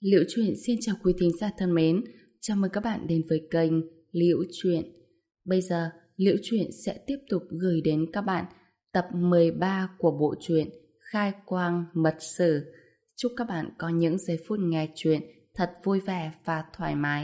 Liễu Chuyện xin chào quý thính giả thân mến, chào mừng các bạn đến với kênh Liễu Chuyện. Bây giờ, Liễu Chuyện sẽ tiếp tục gửi đến các bạn tập 13 của bộ truyện Khai Quang Mật Sử. Chúc các bạn có những giây phút nghe chuyện thật vui vẻ và thoải mái.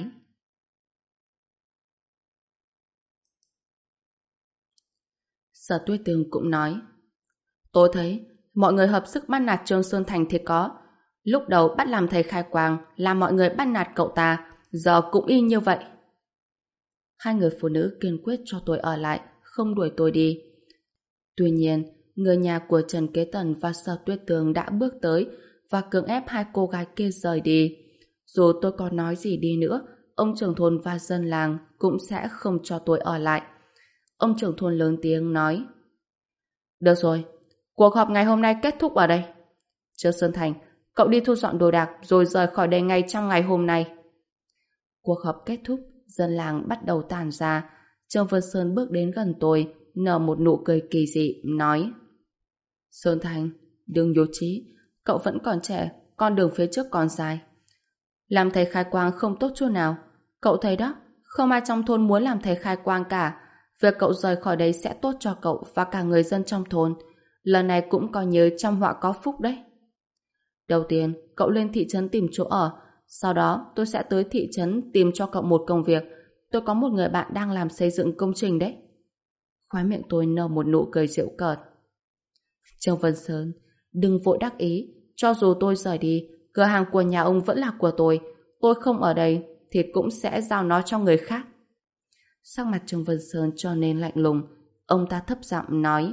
Sở Tuyết Tường cũng nói: tôi thấy mọi người hợp sức bắt nạt Trương Sơn Thành thì có. Lúc đầu bắt làm thầy Khai Quang là mọi người bắt nạt cậu ta, giờ cũng y như vậy. Hai người phụ nữ kiên quyết cho tôi ở lại, không đuổi tôi đi. Tuy nhiên, người nhà của Trần Kế Tần và Sở Tuyết Tường đã bước tới và cưỡng ép hai cô gái kia rời đi. Dù tôi có nói gì đi nữa, ông trưởng thôn và dân làng cũng sẽ không cho tôi ở lại. Ông trưởng thôn lớn tiếng nói: được rồi, cuộc họp ngày hôm nay kết thúc ở đây. Trương Sơn Thành, cậu đi thu dọn đồ đạc rồi rời khỏi đây ngay trong ngày hôm nay. Cuộc họp kết thúc, dân làng bắt đầu tản ra. Trương Vân Sơn bước đến gần tôi, nở một nụ cười kỳ dị, nói: Sơn Thành, đừng nhụt chí, cậu vẫn còn trẻ, con đường phía trước còn dài. Làm thầy Khai Quang không tốt chỗ nào. Cậu thấy đó, không ai trong thôn muốn làm thầy Khai Quang cả. Việc cậu rời khỏi đấy sẽ tốt cho cậu và cả người dân trong thôn. Lần này cũng coi như trăm họa có phúc đấy. Đầu tiên, cậu lên thị trấn tìm chỗ ở. Sau đó, tôi sẽ tới thị trấn tìm cho cậu một công việc. Tôi có một người bạn đang làm xây dựng công trình đấy. Khóe miệng tôi nở một nụ cười giễu cợt. Trương Vân Sơn, đừng vội đắc ý. Cho dù tôi rời đi, cửa hàng của nhà ông vẫn là của tôi. Tôi không ở đây thì cũng sẽ giao nó cho người khác. Sắc mặt Trương Vân Sơn trở nên lạnh lùng. Ông ta thấp giọng nói: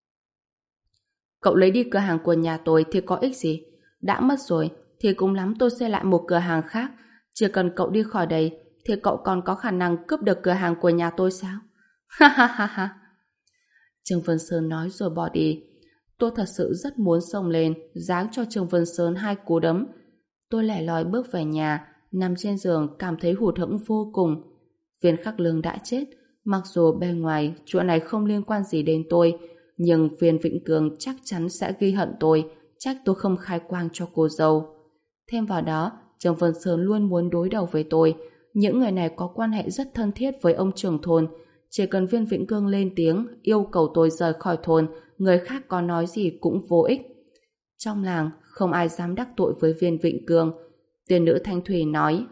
cậu lấy đi cửa hàng của nhà tôi thì có ích gì? Đã mất rồi thì cũng lắm tôi xây lại một cửa hàng khác. Chỉ cần cậu đi khỏi đây thì cậu còn có khả năng cướp được cửa hàng của nhà tôi sao? Ha ha ha ha. Trương Vân Sơn nói rồi bỏ đi. Tôi thật sự rất muốn xông lên giáng cho Trương Vân Sơn hai cú đấm. Tôi lẻ loi bước về nhà, nằm trên giường cảm thấy hụt hẫng vô cùng. Viên Khắc Lương đã chết. Mặc dù bên ngoài chuyện này không liên quan gì đến tôi, nhưng Viên Vĩnh Cường chắc chắn sẽ ghi hận tôi, trách tôi không khai quang cho cô dâu. Thêm vào đó, Trương Vân Sơn luôn muốn đối đầu với tôi. Những người này có quan hệ rất thân thiết với ông trưởng thôn. Chỉ cần Viên Vĩnh Cương lên tiếng yêu cầu tôi rời khỏi thôn, người khác có nói gì cũng vô ích. Trong làng, không ai dám đắc tội với Viên Vĩnh Cương. Tiên nữ Thanh Thủy nói: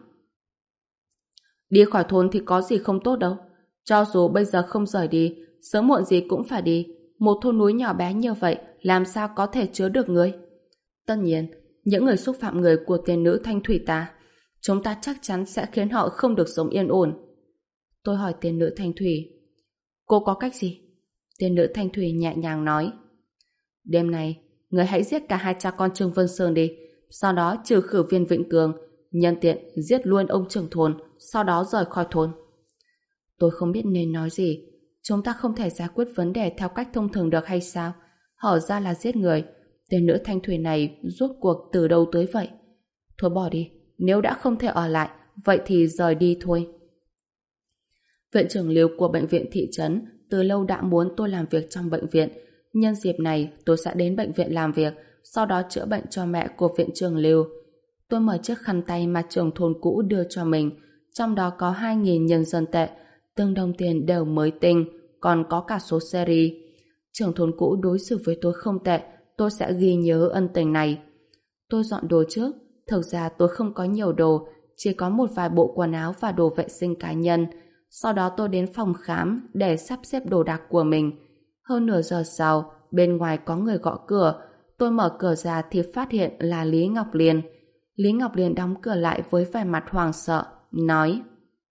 đi khỏi thôn thì có gì không tốt đâu. Cho dù bây giờ không rời đi, sớm muộn gì cũng phải đi. Một thôn núi nhỏ bé như vậy làm sao có thể chứa được người? Tất nhiên, những người xúc phạm người của tiên nữ Thanh Thủy ta, chúng ta chắc chắn sẽ khiến họ không được sống yên ổn. Tôi hỏi tiên nữ Thanh Thủy: cô có cách gì? Tiên nữ Thanh Thủy nhẹ nhàng nói: đêm nay, người hãy giết cả hai cha con Trương Vân Sơn đi, sau đó trừ khử Viên Vĩnh Cường, nhân tiện giết luôn ông trưởng thôn, sau đó rời khỏi thôn. Tôi không biết nên nói gì. Chúng ta không thể giải quyết vấn đề theo cách thông thường được hay sao? Hở ra là giết người. Tên nữ Thanh Thủy này rốt cuộc từ đâu tới vậy? Thôi bỏ đi. Nếu đã không thể ở lại, vậy thì rời đi thôi. Viện trưởng Liêu của bệnh viện thị trấn từ lâu đã muốn tôi làm việc trong bệnh viện. Nhân dịp này, tôi sẽ đến bệnh viện làm việc, sau đó chữa bệnh cho mẹ của viện trưởng Liêu. Tôi mở chiếc khăn tay mà trưởng thôn cũ đưa cho mình, trong đó có 2.000 nhân dân tệ, từng đồng tiền đều mới tinh, còn có cả số series. Trưởng thôn cũ đối xử với tôi không tệ, tôi sẽ ghi nhớ ân tình này. Tôi dọn đồ trước, thực ra tôi không có nhiều đồ, chỉ có một vài bộ quần áo và đồ vệ sinh cá nhân. Sau đó tôi đến phòng khám để sắp xếp đồ đạc của mình. Hơn nửa giờ sau, bên ngoài có người gõ cửa. Tôi mở cửa ra thì phát hiện là Lý Ngọc Liên. Lý Ngọc Liên đóng cửa lại với vẻ mặt hoảng sợ, nói: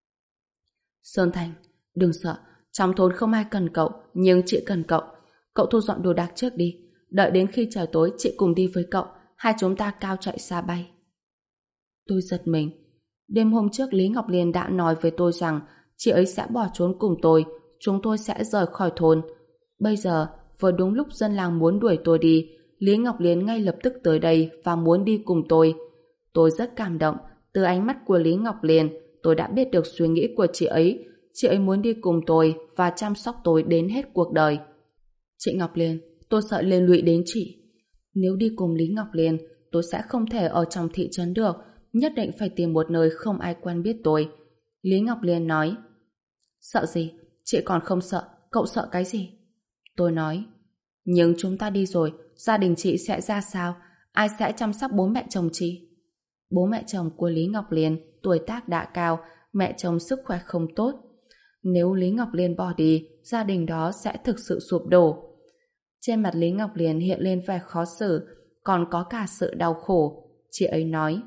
Sơn Thành, đừng sợ, trong thôn không ai cần cậu, nhưng chị cần cậu. Cậu thu dọn đồ đạc trước đi, đợi đến khi trời tối chị cùng đi với cậu, hai chúng ta cao chạy xa bay. Tôi giật mình. Đêm hôm trước Lý Ngọc Liên đã nói với tôi rằng chị ấy sẽ bỏ trốn cùng tôi, chúng tôi sẽ rời khỏi thôn. Bây giờ, vừa đúng lúc dân làng muốn đuổi tôi đi, Lý Ngọc Liên ngay lập tức tới đây và muốn đi cùng tôi. Tôi rất cảm động. Từ ánh mắt của Lý Ngọc Liên, tôi đã biết được suy nghĩ của chị ấy. Chị ấy muốn đi cùng tôi và chăm sóc tôi đến hết cuộc đời. Chị Ngọc Liên, tôi sợ liên lụy đến chị. Nếu đi cùng Lý Ngọc Liên, tôi sẽ không thể ở trong thị trấn được. nhất định phải tìm một nơi không ai quen biết tôi. Lý Ngọc Liên nói. Sợ gì? Chị còn không sợ, cậu sợ cái gì? Tôi nói. Nhưng chúng ta đi rồi, gia đình chị sẽ ra sao? Ai sẽ chăm sóc bố mẹ chồng chị? Bố mẹ chồng của Lý Ngọc Liên tuổi tác đã cao, mẹ chồng sức khỏe không tốt. Nếu Lý Ngọc Liên bỏ đi, gia đình đó sẽ thực sự sụp đổ. Trên mặt Lý Ngọc Liên hiện lên vẻ khó xử, còn có cả sự đau khổ. Chị ấy nói.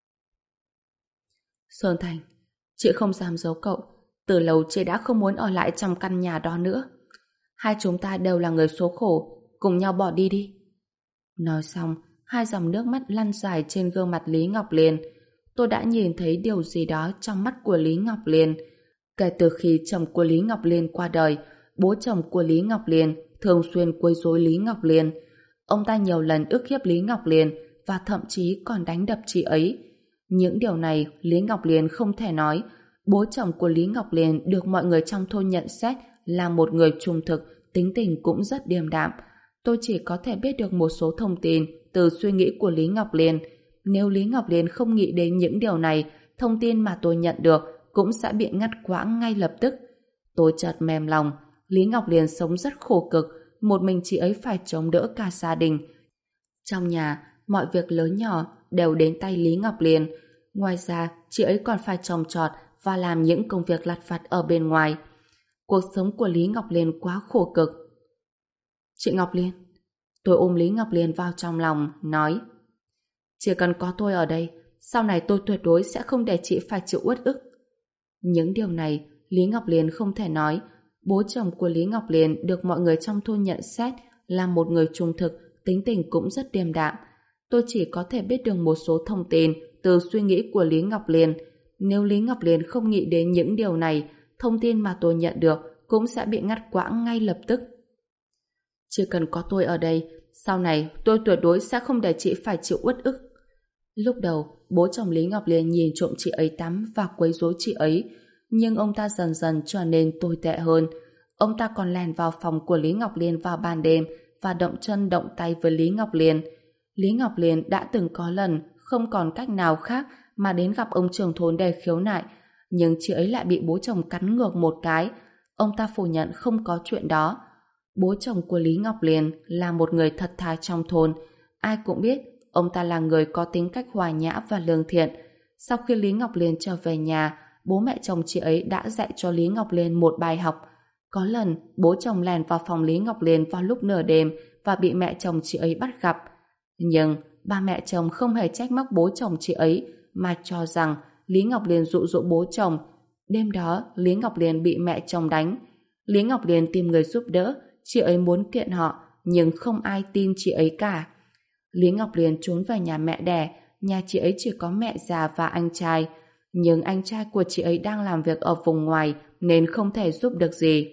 Sơn Thành, chị không dám giấu cậu. Từ lâu chị đã không muốn ở lại trong căn nhà đó nữa. Hai chúng ta đều là người số khổ, cùng nhau bỏ đi đi. Nói xong, hai dòng nước mắt lăn dài trên gương mặt Lý Ngọc Liên. Tôi đã nhìn thấy điều gì đó trong mắt của Lý Ngọc Liên. Kể từ khi chồng của Lý Ngọc Liên qua đời, bố chồng của Lý Ngọc Liên thường xuyên quấy rối Lý Ngọc Liên. Ông ta nhiều lần ức hiếp Lý Ngọc Liên và thậm chí còn đánh đập chị ấy. Những điều này Lý Ngọc Liên không thể nói. Bố chồng của Lý Ngọc Liên được mọi người trong thôn nhận xét là một người trung thực, tính tình cũng rất điềm đạm. Tôi chỉ có thể biết được một số thông tin từ suy nghĩ của Lý Ngọc Liên. Nếu Lý Ngọc Liên không nghĩ đến những điều này, thông tin mà tôi nhận được cũng sẽ bị ngắt quãng ngay lập tức. Tôi chợt mềm lòng. Lý Ngọc Liên sống rất khổ cực, một mình chị ấy phải chống đỡ cả gia đình. Trong nhà, mọi việc lớn nhỏ đều đến tay Lý Ngọc Liên. Ngoài ra, chị ấy còn phải trồng trọt và làm những công việc lặt vặt ở bên ngoài. Cuộc sống của Lý Ngọc Liên quá khổ cực. Chị Ngọc Liên. Tôi ôm Lý Ngọc Liên vào trong lòng, nói. Chỉ cần có tôi ở đây, sau này tôi tuyệt đối sẽ không để chị phải chịu uất ức. Những điều này, Lý Ngọc Liên không thể nói. Bố chồng của Lý Ngọc Liên được mọi người trong thôn nhận xét là một người trung thực, tính tình cũng rất điềm đạm. Tôi chỉ có thể biết được một số thông tin từ suy nghĩ của Lý Ngọc Liên. Nếu Lý Ngọc Liên không nghĩ đến những điều này, thông tin mà tôi nhận được cũng sẽ bị ngắt quãng ngay lập tức. Chỉ cần có tôi ở đây, sau này tôi tuyệt đối sẽ không để chị phải chịu uất ức. Lúc đầu, bố chồng Lý Ngọc Liên nhìn trộm chị ấy tắm và quấy rối chị ấy, nhưng ông ta dần dần trở nên tồi tệ hơn. Ông ta còn lèn vào phòng của Lý Ngọc Liên vào ban đêm và động chân động tay với Lý Ngọc Liên. Lý Ngọc Liên đã từng có lần không còn cách nào khác mà đến gặp ông trưởng thôn để khiếu nại, nhưng chị ấy lại bị bố chồng cắn ngược một cái. Ông ta phủ nhận không có chuyện đó. Bố chồng của Lý Ngọc Liên là một người thật thà trong thôn. Ai cũng biết ông ta là người có tính cách hòa nhã và lương thiện. Sau khi Lý Ngọc Liên trở về nhà, bố mẹ chồng chị ấy đã dạy cho Lý Ngọc Liên một bài học. Có lần, bố chồng lèn vào phòng Lý Ngọc Liên vào lúc nửa đêm và bị mẹ chồng chị ấy bắt gặp. Nhưng ba mẹ chồng không hề trách móc bố chồng chị ấy, mà cho rằng Lý Ngọc Liên dụ dỗ bố chồng. Đêm đó, Lý Ngọc Liên bị mẹ chồng đánh. Lý Ngọc Liên tìm người giúp đỡ, chị ấy muốn kiện họ, nhưng không ai tin chị ấy cả. Lý Ngọc Liên trốn về nhà mẹ đẻ, nhà chị ấy chỉ có mẹ già và anh trai. Nhưng anh trai của chị ấy đang làm việc ở vùng ngoài nên không thể giúp được gì.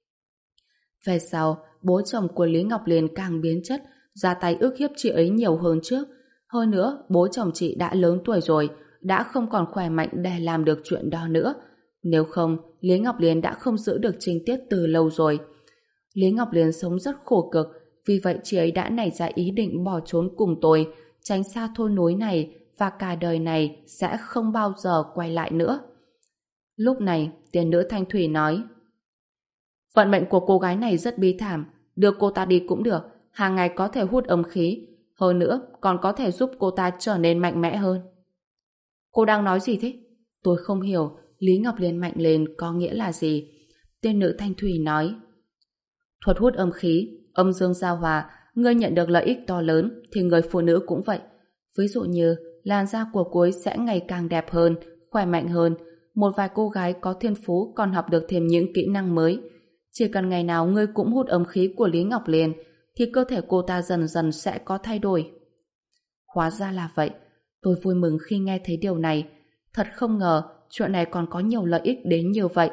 Về sau, bố chồng của Lý Ngọc Liên càng biến chất, ra tay ức hiếp chị ấy nhiều hơn trước. Hơn nữa, bố chồng chị đã lớn tuổi rồi, đã không còn khỏe mạnh để làm được chuyện đó nữa. Nếu không, Lý Ngọc Liên đã không giữ được Trinh Tiết từ lâu rồi. Lý Ngọc Liên sống rất khổ cực, vì vậy chị ấy đã nảy ra ý định bỏ trốn cùng tôi, tránh xa thôn núi này và cả đời này sẽ không bao giờ quay lại nữa. Lúc này, tiên nữ Thanh Thủy nói: vận mệnh của cô gái này rất bi thảm, đưa cô ta đi cũng được, hàng ngày có thể hút âm khí, hơn nữa còn có thể giúp cô ta trở nên mạnh mẽ hơn. Cô đang nói gì thế? Tôi không hiểu Lý Ngọc Liên mạnh lên có nghĩa là gì. Tiên nữ Thanh Thủy nói: thuật hút âm khí, âm dương giao hòa, ngươi nhận được lợi ích to lớn thì người phụ nữ cũng vậy. Ví dụ như làn da của cô ấy sẽ ngày càng đẹp hơn, khỏe mạnh hơn. Một vài cô gái có thiên phú còn học được thêm những kỹ năng mới. Chỉ cần ngày nào ngươi cũng hút âm khí của Lý Ngọc Liên thì cơ thể cô ta dần dần sẽ có thay đổi. Hóa ra là vậy. Tôi vui mừng khi nghe thấy điều này. Thật không ngờ chuyện này còn có nhiều lợi ích đến như vậy.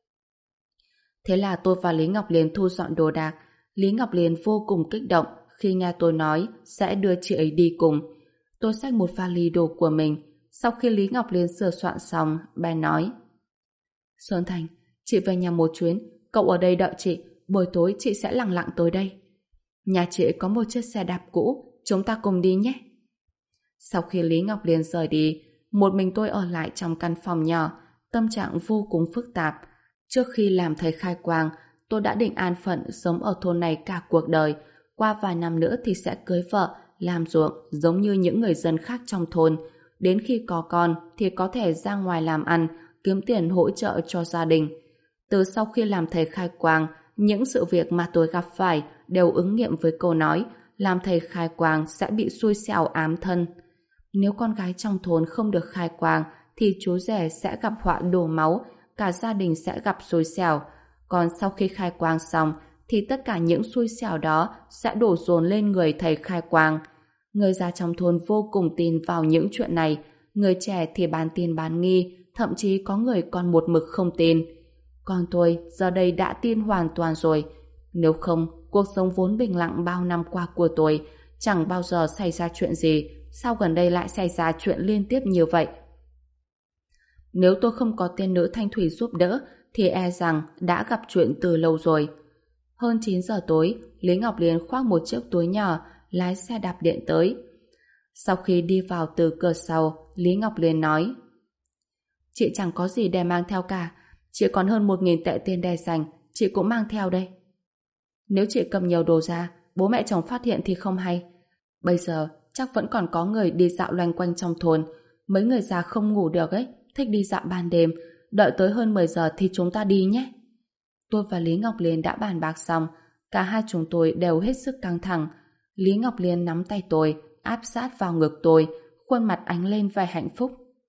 Thế là tôi và Lý Ngọc Liên thu dọn đồ đạc. Lý Ngọc Liên vô cùng kích động khi nghe tôi nói sẽ đưa chị ấy đi cùng. Tôi xách một vali đồ của mình. Sau khi Lý Ngọc Liên sửa soạn xong, bà nói: Sơn Thành, chị về nhà một chuyến, cậu ở đây đợi chị, buổi tối chị sẽ lặng lặng tới đây. Nhà chị có một chiếc xe đạp cũ, chúng ta cùng đi nhé. Sau khi Lý Ngọc Liên rời đi, một mình tôi ở lại trong căn phòng nhỏ, tâm trạng vô cùng phức tạp. Trước khi làm thầy khai quang, tôi đã định an phận sống ở thôn này cả cuộc đời. Qua vài năm nữa thì sẽ cưới vợ, làm ruộng giống như những người dân khác trong thôn. Đến khi có con thì có thể ra ngoài làm ăn, kiếm tiền hỗ trợ cho gia đình. Từ sau khi làm thầy khai quang, những sự việc mà tôi gặp phải đều ứng nghiệm với câu nói làm thầy khai quang sẽ bị xui xẻo ám thân. Nếu con gái trong thôn không được khai quang thì chú rể sẽ gặp họa đổ máu, cả gia đình sẽ gặp xui xẻo. Còn sau khi khai quang xong thì tất cả những xui xẻo đó sẽ đổ dồn lên người thầy khai quang. Người già trong thôn vô cùng tin vào những chuyện này, người trẻ thì bán tin bán nghi, thậm chí có người còn một mực không tin. Còn tôi giờ đây đã tin hoàn toàn rồi. Nếu không, cuộc sống vốn bình lặng bao năm qua của tôi chẳng bao giờ xảy ra chuyện gì, sao gần đây lại xảy ra chuyện liên tiếp như vậy? Nếu tôi không có tiên nữ Thanh Thủy giúp đỡ thì e rằng đã gặp chuyện từ lâu rồi. Hơn 9 giờ tối, Lý Ngọc Liên khoác một chiếc túi nhỏ, lái xe đạp điện tới. Sau khi đi vào từ cửa sau, Lý Ngọc Liên nói: Chị chẳng có gì để mang theo cả, chỉ còn hơn 1.000 tệ tiền để dành, chị cũng mang theo đây. Nếu chị cầm nhiều đồ ra, bố mẹ chồng phát hiện thì không hay. Bây giờ chắc vẫn còn có người đi dạo loanh quanh trong thôn, mấy người già không ngủ được ấy, thích đi dạo ban đêm, đợi tới hơn 10 giờ thì chúng ta đi nhé. Tôi và Lý Ngọc Liên đã bàn bạc xong, cả hai chúng tôi đều hết sức căng thẳng. Lý Ngọc Liên nắm tay tôi, áp sát vào ngực tôi, khuôn mặt ánh lên vẻ hạnh phúc.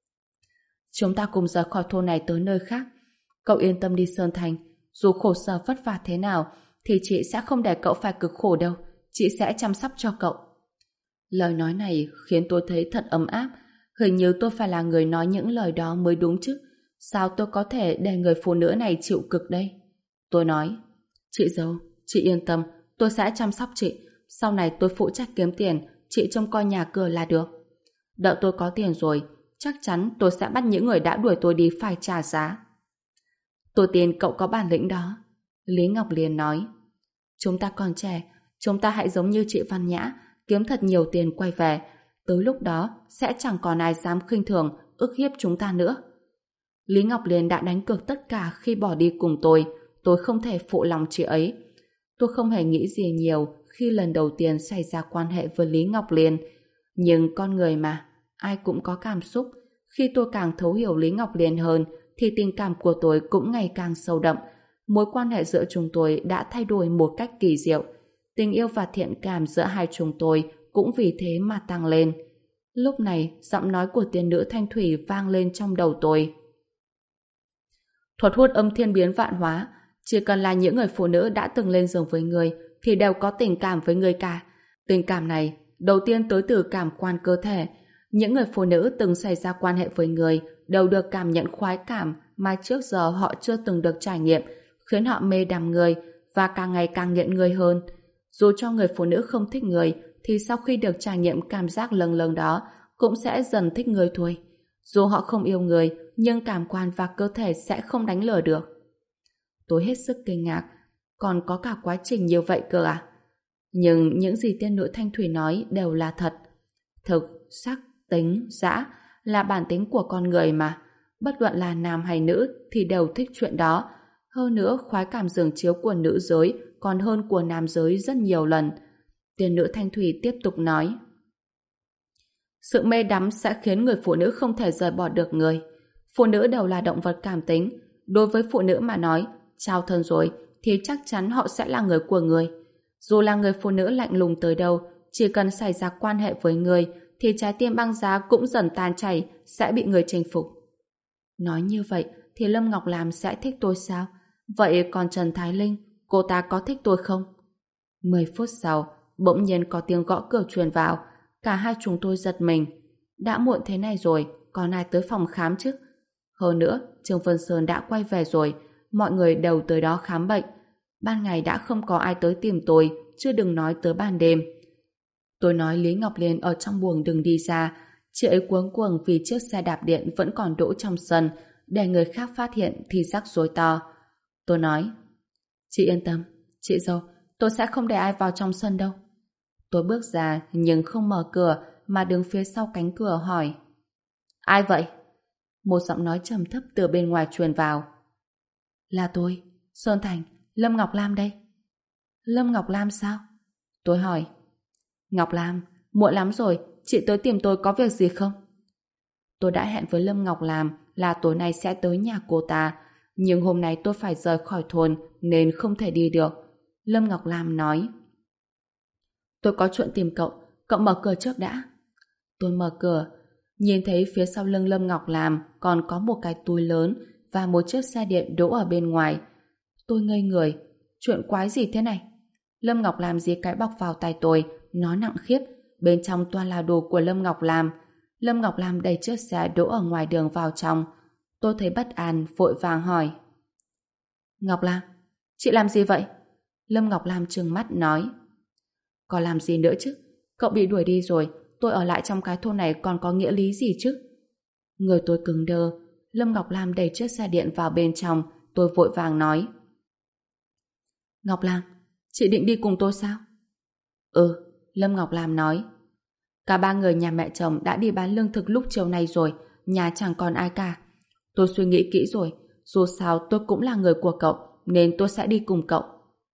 Chúng ta cùng rời khỏi thôn này tới nơi khác. Cậu yên tâm đi Sơn Thành, dù khổ sở vất vả thế nào thì chị sẽ không để cậu phải cực khổ đâu, chị sẽ chăm sóc cho cậu. Lời nói này khiến tôi thấy thật ấm áp, hình như tôi phải là người nói những lời đó mới đúng chứ. Sao tôi có thể để người phụ nữ này chịu cực đây? Tôi nói: Chị dâu, chị yên tâm, tôi sẽ chăm sóc chị. Sau này tôi phụ trách kiếm tiền, chị trông coi nhà cửa là được. Đợi tôi có tiền rồi, chắc chắn tôi sẽ bắt những người đã đuổi tôi đi phải trả giá. Tôi tin cậu có bản lĩnh đó. Lý Ngọc Liên nói: Chúng ta còn trẻ, chúng ta hãy giống như chị Văn Nhã, kiếm thật nhiều tiền quay về. Tới lúc đó sẽ chẳng còn ai dám khinh thường, ức hiếp chúng ta nữa. Lý Ngọc Liên đã đánh cược tất cả khi bỏ đi cùng tôi không thể phụ lòng chị ấy. Tôi không hề nghĩ gì nhiều khi lần đầu tiên xảy ra quan hệ với Lý Ngọc Liên. Nhưng con người mà, ai cũng có cảm xúc. Khi tôi càng thấu hiểu Lý Ngọc Liên hơn, thì tình cảm của tôi cũng ngày càng sâu đậm. Mối quan hệ giữa chúng tôi đã thay đổi một cách kỳ diệu. Tình yêu và thiện cảm giữa hai chúng tôi cũng vì thế mà tăng lên. Lúc này, giọng nói của tiên nữ Thanh Thủy vang lên trong đầu tôi. Thuật hút âm thiên biến vạn hóa, chỉ cần là những người phụ nữ đã từng lên giường với người thì đều có tình cảm với người cả. Tình cảm này đầu tiên tới từ cảm quan cơ thể. Những người phụ nữ từng xảy ra quan hệ với người đều được cảm nhận khoái cảm mà trước giờ họ chưa từng được trải nghiệm, khiến họ mê đắm người và càng ngày càng nghiện người hơn. Dù cho người phụ nữ không thích người thì sau khi được trải nghiệm cảm giác lâng lâng đó cũng sẽ dần thích người thôi. Dù họ không yêu người nhưng cảm quan và cơ thể sẽ không đánh lừa được. Tôi hết sức kinh ngạc, còn có cả quá trình như vậy cơ à? Nhưng những gì tiên nữ Thanh Thủy nói đều là thật. Thực, sắc, tính, dã là bản tính của con người mà. Bất luận là nam hay nữ thì đều thích chuyện đó. Hơn nữa, khoái cảm giường chiếu của nữ giới còn hơn của nam giới rất nhiều lần. Tiên nữ Thanh Thủy tiếp tục nói: Sự mê đắm sẽ khiến người phụ nữ không thể rời bỏ được người. Phụ nữ đều là động vật cảm tính. Đối với phụ nữ mà nói, trao thân rồi thì chắc chắn họ sẽ là người của người. Dù là người phụ nữ lạnh lùng tới đâu, chỉ cần xảy ra quan hệ với người thì trái tim băng giá cũng dần tan chảy, sẽ bị người chinh phục. Nói như vậy thì Lâm Ngọc Lam sẽ thích tôi sao? Vậy còn Trần Thái Linh, cô ta có thích tôi không? 10 phút sau, bỗng nhiên có tiếng gõ cửa truyền vào. Cả hai chúng tôi giật mình. Đã muộn thế này rồi, còn ai tới phòng khám chứ? Hơn nữa, Trương Vân Sơn đã quay về rồi, mọi người đều tới đó khám bệnh. Ban ngày đã không có ai tới tìm tôi, chứ đừng nói tới ban đêm. Tôi nói Lý Ngọc Liên ở trong buồng đừng đi ra. Chị ấy cuống cuồng vì chiếc xe đạp điện vẫn còn đỗ trong sân, để người khác phát hiện thì rắc rối to. Tôi nói: Chị yên tâm, chị dâu, tôi sẽ không để ai vào trong sân đâu. Tôi bước ra nhưng không mở cửa mà đứng phía sau cánh cửa hỏi: Ai vậy? Một giọng nói trầm thấp từ bên ngoài truyền vào. Là tôi, Sơn Thành, Lâm Ngọc Lam đây. Lâm Ngọc Lam sao? Tôi hỏi. Ngọc Lam, muộn lắm rồi, chị tới tìm tôi có việc gì không? Tôi đã hẹn với Lâm Ngọc Lam là tối nay sẽ tới nhà cô ta, nhưng hôm nay tôi phải rời khỏi thôn nên không thể đi được. Lâm Ngọc Lam nói. Tôi có chuyện tìm cậu, cậu mở cửa trước đã. Tôi mở cửa, nhìn thấy phía sau lưng Lâm Ngọc Lam còn có một cái túi lớn và một chiếc xe điện đỗ ở bên ngoài. Tôi ngây người, chuyện quái gì thế này? Lâm Ngọc Lam dí cái bọc vào tay tôi, nó nặng khiếp, bên trong toàn là đồ của Lâm Ngọc Lam. Lâm Ngọc Lam đẩy chiếc xe đỗ ở ngoài đường vào trong. Tôi thấy bất an, vội vàng hỏi. Ngọc Lam, chị làm gì vậy? Lâm Ngọc Lam trừng mắt nói. Có làm gì nữa chứ? Cậu bị đuổi đi rồi, tôi ở lại trong cái thôn này còn có nghĩa lý gì chứ? Người tôi cứng đơ. Lâm Ngọc Lam đẩy chiếc xe điện vào bên trong. Tôi vội vàng nói. Ngọc Lam, chị định đi cùng tôi sao? Ừ, Lâm Ngọc Lam nói. Cả ba người nhà mẹ chồng đã đi bán lương thực lúc chiều nay rồi, nhà chẳng còn ai cả. Tôi suy nghĩ kỹ rồi, dù sao tôi cũng là người của cậu, nên tôi sẽ đi cùng cậu.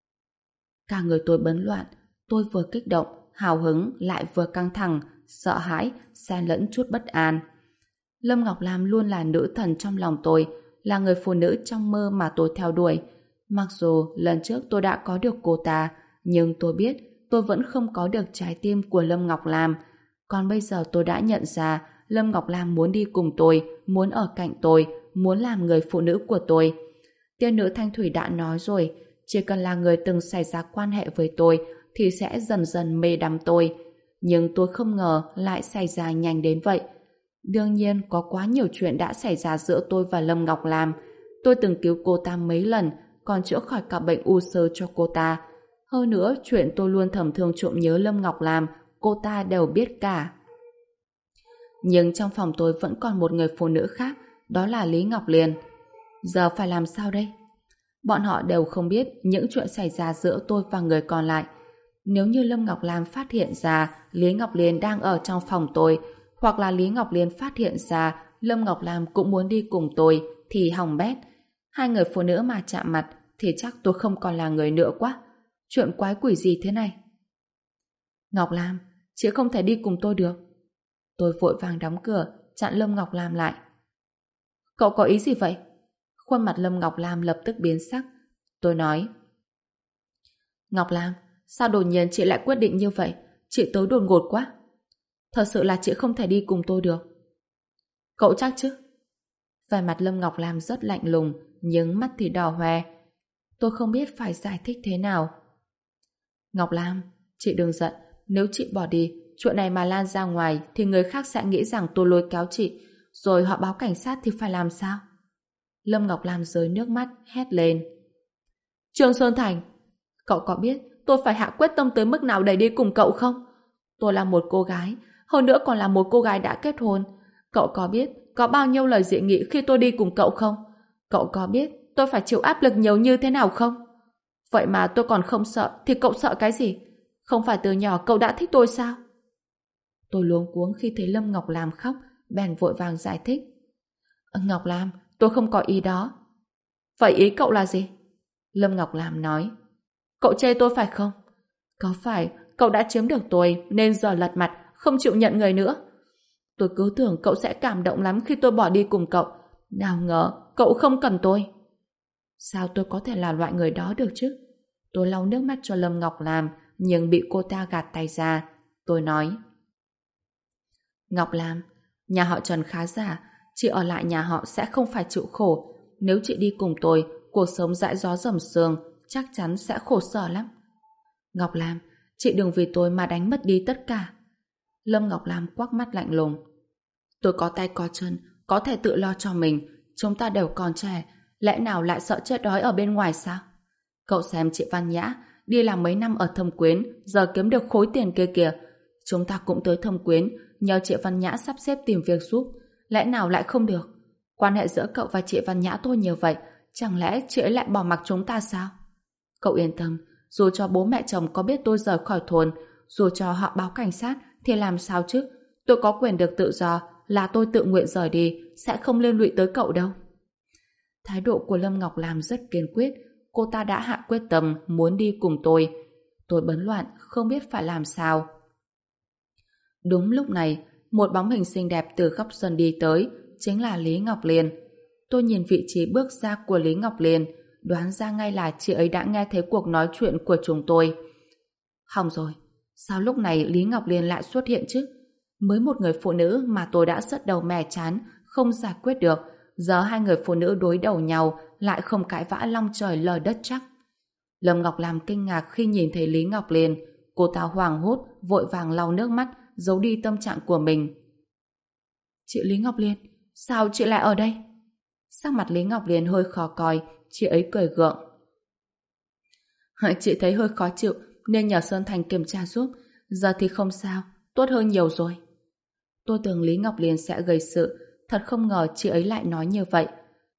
Cả người tôi bấn loạn, tôi vừa kích động, hào hứng lại vừa căng thẳng, sợ hãi, xen lẫn chút bất an. Lâm Ngọc Lam luôn là nữ thần trong lòng tôi, là người phụ nữ trong mơ mà tôi theo đuổi. Mặc dù lần trước tôi đã có được cô ta, nhưng tôi biết tôi vẫn không có được trái tim của Lâm Ngọc Lam. Còn bây giờ tôi đã nhận ra Lâm Ngọc Lam muốn đi cùng tôi, muốn ở cạnh tôi, muốn làm người phụ nữ của tôi. Tiên nữ Thanh Thủy đã nói rồi, chỉ cần là người từng xảy ra quan hệ với tôi thì sẽ dần dần mê đắm tôi. Nhưng tôi không ngờ lại xảy ra nhanh đến vậy. Đương nhiên có quá nhiều chuyện đã xảy ra giữa tôi và Lâm Ngọc Lam. Tôi từng cứu cô ta mấy lần, còn chữa khỏi cả bệnh u xơ cho cô ta. Hơn nữa, chuyện tôi luôn thầm thương trộm nhớ Lâm Ngọc Lam, cô ta đều biết cả. Nhưng trong phòng tôi vẫn còn một người phụ nữ khác, đó là Lý Ngọc Liên. Giờ phải làm sao đây? Bọn họ đều không biết những chuyện xảy ra giữa tôi và người còn lại. Nếu như Lâm Ngọc Lam phát hiện ra Lý Ngọc Liên đang ở trong phòng tôi, hoặc là Lý Ngọc Liên phát hiện ra Lâm Ngọc Lam cũng muốn đi cùng tôi, thì hỏng bét. Hai người phụ nữ mà chạm mặt thì chắc tôi không còn là người nữa quá. Chuyện quái quỷ gì thế này? Ngọc Lam, chị không thể đi cùng tôi được. Tôi vội vàng đóng cửa, chặn Lâm Ngọc Lam lại. Cậu có ý gì vậy? Khuôn mặt Lâm Ngọc Lam lập tức biến sắc. Tôi nói. Ngọc Lam, sao đột nhiên chị lại quyết định như vậy? Chị tới đột ngột quá. Thật sự là chị không thể đi cùng tôi được. Cậu chắc chứ? Vẻ mặt Lâm Ngọc Lam rất lạnh lùng, nhưng mắt thì đỏ hoe. Tôi không biết phải giải thích thế nào. Ngọc Lam, chị đừng giận. Nếu chị bỏ đi, chuyện này mà lan ra ngoài thì người khác sẽ nghĩ rằng tôi lôi kéo chị, rồi họ báo cảnh sát thì phải làm sao? Lâm Ngọc Lam rơi nước mắt, hét lên. Trương Sơn Thành, cậu có biết tôi phải hạ quyết tâm tới mức nào để đi cùng cậu không? Tôi là một cô gái, hơn nữa còn là một cô gái đã kết hôn. Cậu có biết có bao nhiêu lời dị nghị khi tôi đi cùng cậu không? Cậu có biết tôi phải chịu áp lực nhiều như thế nào không? Vậy mà tôi còn không sợ thì cậu sợ cái gì? Không phải từ nhỏ cậu đã thích tôi sao? Tôi luống cuống khi thấy Lâm Ngọc Lam khóc, bèn vội vàng giải thích. Ngọc Lam, tôi không có ý đó. Vậy ý cậu là gì? Lâm Ngọc Lam nói. Cậu chê tôi phải không? Có phải cậu đã chiếm được tôi nên giờ lật mặt, không chịu nhận người nữa? Tôi cứ tưởng cậu sẽ cảm động lắm khi tôi bỏ đi cùng cậu. Nào ngờ cậu không cần tôi. Sao tôi có thể là loại người đó được chứ? Tôi lau nước mắt cho Lâm Ngọc Lam, nhưng bị cô ta gạt tay ra. Tôi nói. Ngọc Lam, nhà họ Trần khá giả, chị ở lại nhà họ sẽ không phải chịu khổ. Nếu chị đi cùng tôi, cuộc sống dãi gió dầm sương, chắc chắn sẽ khổ sở lắm. Ngọc Lam, chị đừng vì tôi mà đánh mất đi tất cả. Lâm Ngọc Lam quắc mắt lạnh lùng. Tôi có tay có chân, có thể tự lo cho mình. Chúng ta đều còn trẻ, lẽ nào lại sợ chết đói ở bên ngoài sao? Cậu xem chị Văn Nhã, đi làm mấy năm ở Thâm Quyến, giờ kiếm được khối tiền kia kìa. Chúng ta cũng tới Thâm Quyến, nhờ chị Văn Nhã sắp xếp tìm việc giúp. Lẽ nào lại không được? Quan hệ giữa cậu và chị Văn Nhã tôi nhiều vậy, chẳng lẽ chị ấy lại bỏ mặc chúng ta sao? Cậu yên tâm, dù cho bố mẹ chồng có biết tôi rời khỏi thôn, dù cho họ báo cảnh sát, thì làm sao chứ? Tôi có quyền được tự do, là tôi tự nguyện rời đi, sẽ không liên lụy tới cậu đâu. Thái độ của Lâm Ngọc Lam rất kiên quyết, cô ta đã hạ quyết tâm muốn đi cùng tôi. Tôi bấn loạn, không biết phải làm sao. Đúng lúc này, một bóng hình xinh đẹp từ góc sân đi tới, chính là Lý Ngọc Liên. Tôi nhìn vị trí bước ra của Lý Ngọc Liên, đoán ra ngay là chị ấy đã nghe thấy cuộc nói chuyện của chúng tôi. Hỏng rồi, sao lúc này Lý Ngọc Liên lại xuất hiện chứ? Mới một người phụ nữ mà tôi đã sứt đầu mẻ chán, không giải quyết được, giờ hai người phụ nữ đối đầu nhau lại không cãi vã long trời lở đất chắc. Lâm Ngọc Lam kinh ngạc khi nhìn thấy Lý Ngọc Liên, cô ta hoảng hốt, vội vàng lau nước mắt, giấu đi tâm trạng của mình. Chị Lý Ngọc Liên, sao chị lại ở đây? Sắc mặt Lý Ngọc Liên hơi khó coi, chị ấy cười gượng. Chị thấy hơi khó chịu nên nhờ Sơn Thành kiểm tra giúp, giờ thì không sao, tốt hơn nhiều rồi. Tôi tưởng Lý Ngọc Liên sẽ gây sự, thật không ngờ chị ấy lại nói như vậy.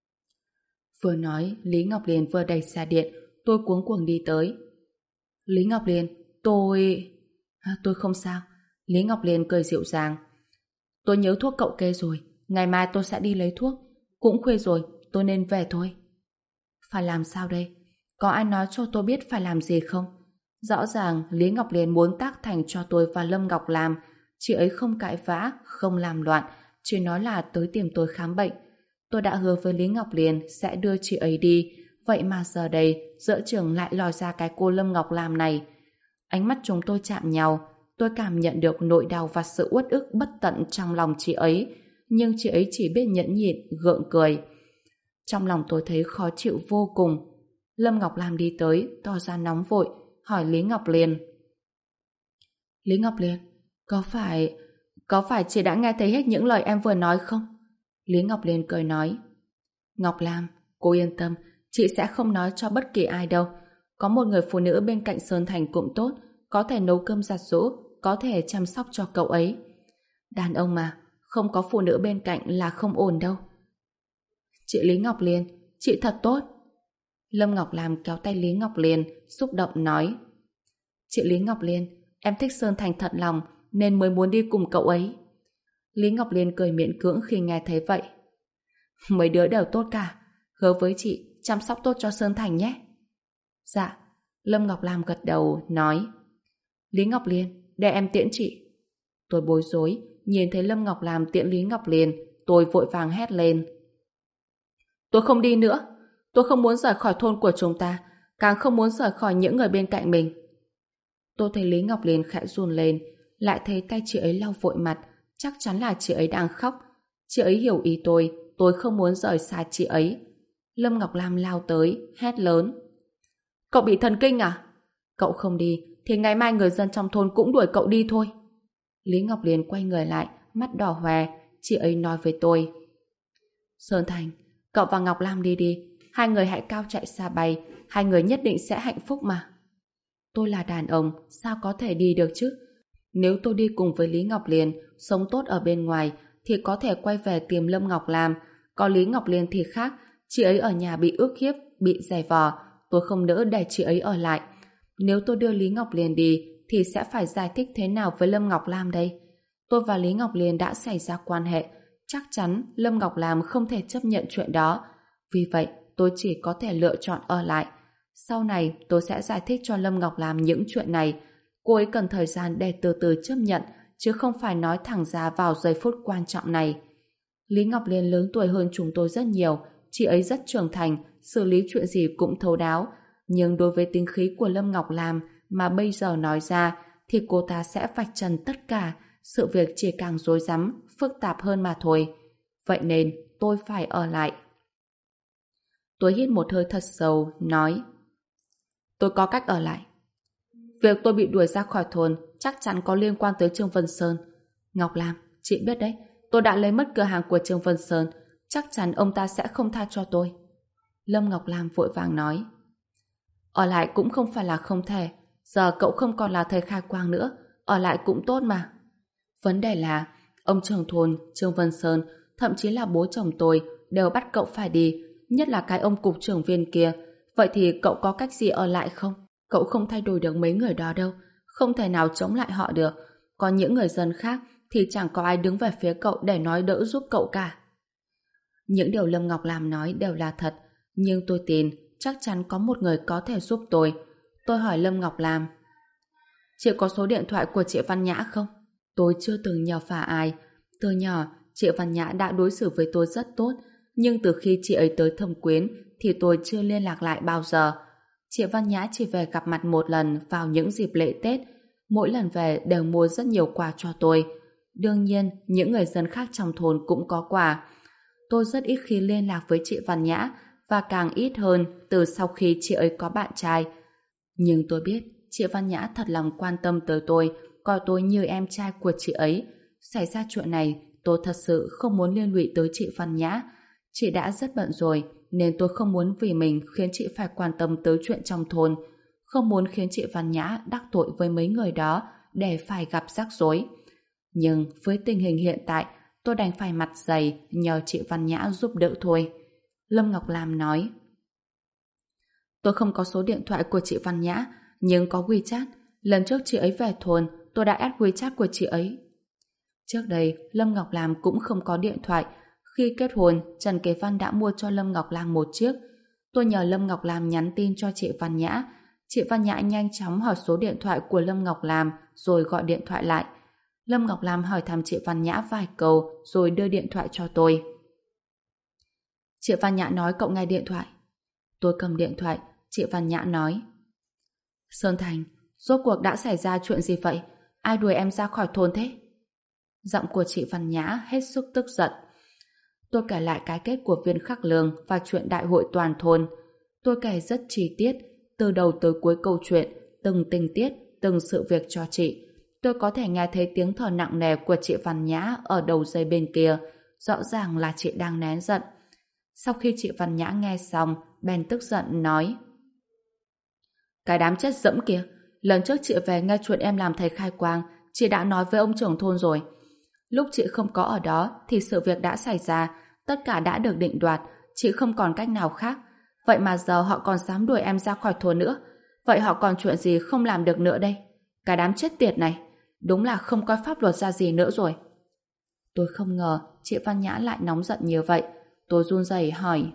Vừa nói, Lý Ngọc Liên vừa đẩy xe điện, tôi cuống cuồng đi tới. Lý Ngọc Liên, tôi không sao. Lý Ngọc Liên cười dịu dàng. Tôi nhớ thuốc cậu kê rồi, ngày mai tôi sẽ đi lấy thuốc. Cũng khuya rồi, tôi nên về thôi. Phải làm sao đây? Có ai nói cho tôi biết phải làm gì không? Rõ ràng Lý Ngọc Liên muốn tác thành cho tôi và Lâm Ngọc Lam. Chị ấy không cãi vã, không làm loạn, chỉ nói là tới tìm tôi khám bệnh. Tôi đã hứa với Lý Ngọc Liên sẽ đưa chị ấy đi, vậy mà giờ đây giữa trường lại lòi ra cái cô Lâm Ngọc Lam này. Ánh mắt chúng tôi chạm nhau, tôi cảm nhận được nỗi đau và sự uất ức bất tận trong lòng chị ấy, nhưng chị ấy chỉ biết nhẫn nhịn, gượng cười. Trong lòng tôi thấy khó chịu vô cùng. Lâm Ngọc Lam đi tới, tỏ ra nóng vội, hỏi Lý Ngọc Liên. Lý Ngọc Liên, có phải chị đã nghe thấy hết những lời em vừa nói không? Lý Ngọc Liên cười nói. Ngọc Lam, cô yên tâm, chị sẽ không nói cho bất kỳ ai đâu. Có một người phụ nữ bên cạnh Sơn Thành cũng tốt, có thể nấu cơm giặt giũ, có thể chăm sóc cho cậu ấy. Đàn ông mà, không có phụ nữ bên cạnh là không ổn đâu. Chị Lý Ngọc Liên, chị thật tốt. Lâm Ngọc Lam kéo tay Lý Ngọc Liên, xúc động nói. Chị Lý Ngọc Liên, em thích Sơn Thành thật lòng, nên mới muốn đi cùng cậu ấy. Lý Ngọc Liên cười miễn cưỡng khi nghe thấy vậy. Mấy đứa đều tốt cả, hứa với chị chăm sóc tốt cho Sơn Thành nhé. Dạ. Lâm Ngọc Lam gật đầu, nói. Lý Ngọc Liên, để em tiễn chị. Tôi bối rối, nhìn thấy Lâm Ngọc Lam tiễn Lý Ngọc Liên, tôi vội vàng hét lên. Tôi không đi nữa, tôi không muốn rời khỏi thôn của chúng ta, càng không muốn rời khỏi những người bên cạnh mình. Tôi thấy Lý Ngọc Liên khẽ run lên, lại thấy tay chị ấy lau vội mặt, chắc chắn là chị ấy đang khóc. Chị ấy hiểu ý tôi không muốn rời xa chị ấy. Lâm Ngọc Lam lao tới, hét lớn. Cậu bị thần kinh à? Cậu không đi, thì ngày mai người dân trong thôn cũng đuổi cậu đi thôi. Lý Ngọc Liên quay người lại, mắt đỏ hoe, chị ấy nói với tôi. Sơn Thành, cậu và Ngọc Lam đi đi, hai người hãy cao chạy xa bay, hai người nhất định sẽ hạnh phúc mà. Tôi là đàn ông, sao có thể đi được chứ? Nếu tôi đi cùng với Lý Ngọc Liên, sống tốt ở bên ngoài, thì có thể quay về tìm Lâm Ngọc Lam. Còn Lý Ngọc Liên thì khác, chị ấy ở nhà bị ức hiếp, bị giày vò, tôi không nỡ để chị ấy ở lại. Nếu tôi đưa Lý Ngọc Liên đi, thì sẽ phải giải thích thế nào với Lâm Ngọc Lam đây? Tôi và Lý Ngọc Liên đã xảy ra quan hệ, chắc chắn Lâm Ngọc Lam không thể chấp nhận chuyện đó. Vì vậy, tôi chỉ có thể lựa chọn ở lại. Sau này, tôi sẽ giải thích cho Lâm Ngọc Lam những chuyện này. Cô ấy cần thời gian để từ từ chấp nhận, chứ không phải nói thẳng ra vào giây phút quan trọng này. Lý Ngọc Liên lớn tuổi hơn chúng tôi rất nhiều, chị ấy rất trưởng thành, xử lý chuyện gì cũng thấu đáo. Nhưng đối với tính khí của Lâm Ngọc Lam mà bây giờ nói ra, thì cô ta sẽ vạch trần tất cả, sự việc chỉ càng rối rắm, phức tạp hơn mà thôi. Vậy nên, tôi phải ở lại. Tôi hít một hơi thật sâu, nói. Tôi có cách ở lại. Việc tôi bị đuổi ra khỏi thôn chắc chắn có liên quan tới Trương Vân Sơn. Ngọc Lam, chị biết đấy, tôi đã lấy mất cửa hàng của Trương Vân Sơn, chắc chắn ông ta sẽ không tha cho tôi. Lâm Ngọc Lam vội vàng nói. Ở lại cũng không phải là không thể, giờ cậu không còn là thời khai quang nữa, ở lại cũng tốt mà. Vấn đề là, ông trưởng thôn, Trương Vân Sơn, thậm chí là bố chồng tôi, đều bắt cậu phải đi, nhất là cái ông cục trưởng viên kia. Vậy thì cậu có cách gì ở lại không? Cậu không thay đổi được mấy người đó đâu, không thể nào chống lại họ được. Còn những người dân khác thì chẳng có ai đứng về phía cậu để nói đỡ giúp cậu cả. Những điều Lâm Ngọc Lam nói đều là thật, nhưng tôi tin chắc chắn có một người có thể giúp tôi. Tôi hỏi Lâm Ngọc Lam: chị có số điện thoại của chị Văn Nhã không? Tôi chưa từng nhờ vả ai. Từ nhỏ, chị Văn Nhã đã đối xử với tôi rất tốt, nhưng từ khi chị ấy tới Thâm Quyến thì tôi chưa liên lạc lại bao giờ. Chị Văn Nhã chỉ về gặp mặt một lần vào những dịp lễ Tết. Mỗi lần về đều mua rất nhiều quà cho tôi. Đương nhiên, những người dân khác trong thôn cũng có quà. Tôi rất ít khi liên lạc với chị Văn Nhã, và càng ít hơn từ sau khi chị ấy có bạn trai. Nhưng tôi biết chị Văn Nhã thật lòng quan tâm tới tôi, coi tôi như em trai của chị ấy. Xảy ra chuyện này, tôi thật sự không muốn liên lụy tới chị Văn Nhã. Chị đã rất bận rồi, nên tôi không muốn vì mình khiến chị phải quan tâm tới chuyện trong thôn. Không muốn khiến chị Văn Nhã đắc tội với mấy người đó để phải gặp rắc rối. Nhưng với tình hình hiện tại, tôi đành phải mặt dày nhờ chị Văn Nhã giúp đỡ thôi. Lâm Ngọc Lam nói: tôi không có số điện thoại của chị Văn Nhã, nhưng có WeChat. Lần trước chị ấy về thôn, tôi đã add WeChat của chị ấy. Trước đây, Lâm Ngọc Lam cũng không có điện thoại. Khi kết hôn, Trần Kế Văn đã mua cho Lâm Ngọc Lam một chiếc. Tôi nhờ Lâm Ngọc Lam nhắn tin cho chị Văn Nhã. Chị Văn Nhã nhanh chóng hỏi số điện thoại của Lâm Ngọc Lam rồi gọi điện thoại lại. Lâm Ngọc Lam hỏi thăm chị Văn Nhã vài câu rồi đưa điện thoại cho tôi. Chị Văn Nhã nói cậu nghe điện thoại. Tôi cầm điện thoại, chị Văn Nhã nói: Sơn Thành, rốt cuộc đã xảy ra chuyện gì vậy? Ai đuổi em ra khỏi thôn thế? Giọng của chị Văn Nhã hết sức tức giận. Tôi kể lại cái kết của Viên Khắc Lương và chuyện đại hội toàn thôn. Tôi kể rất chi tiết, từ đầu tới cuối câu chuyện, từng tình tiết, từng sự việc cho chị. Tôi có thể nghe thấy tiếng thở nặng nề của chị Văn Nhã ở đầu dây bên kia. Rõ ràng là chị đang nén giận. Sau khi chị Văn Nhã nghe xong, bèn tức giận nói: cái đám chết dẫm kia, lần trước chị về nghe chuyện em làm thầy khai quang, chị đã nói với ông trưởng thôn rồi. Lúc chị không có ở đó thì sự việc đã xảy ra, tất cả đã được định đoạt, chị không còn cách nào khác. Vậy mà giờ họ còn dám đuổi em ra khỏi thôn nữa. Vậy họ còn chuyện gì không làm được nữa đây? Cái đám chết tiệt này, đúng là không coi pháp luật ra gì nữa rồi. Tôi không ngờ chị Văn Nhã lại nóng giận như vậy. Tôi run rẩy hỏi: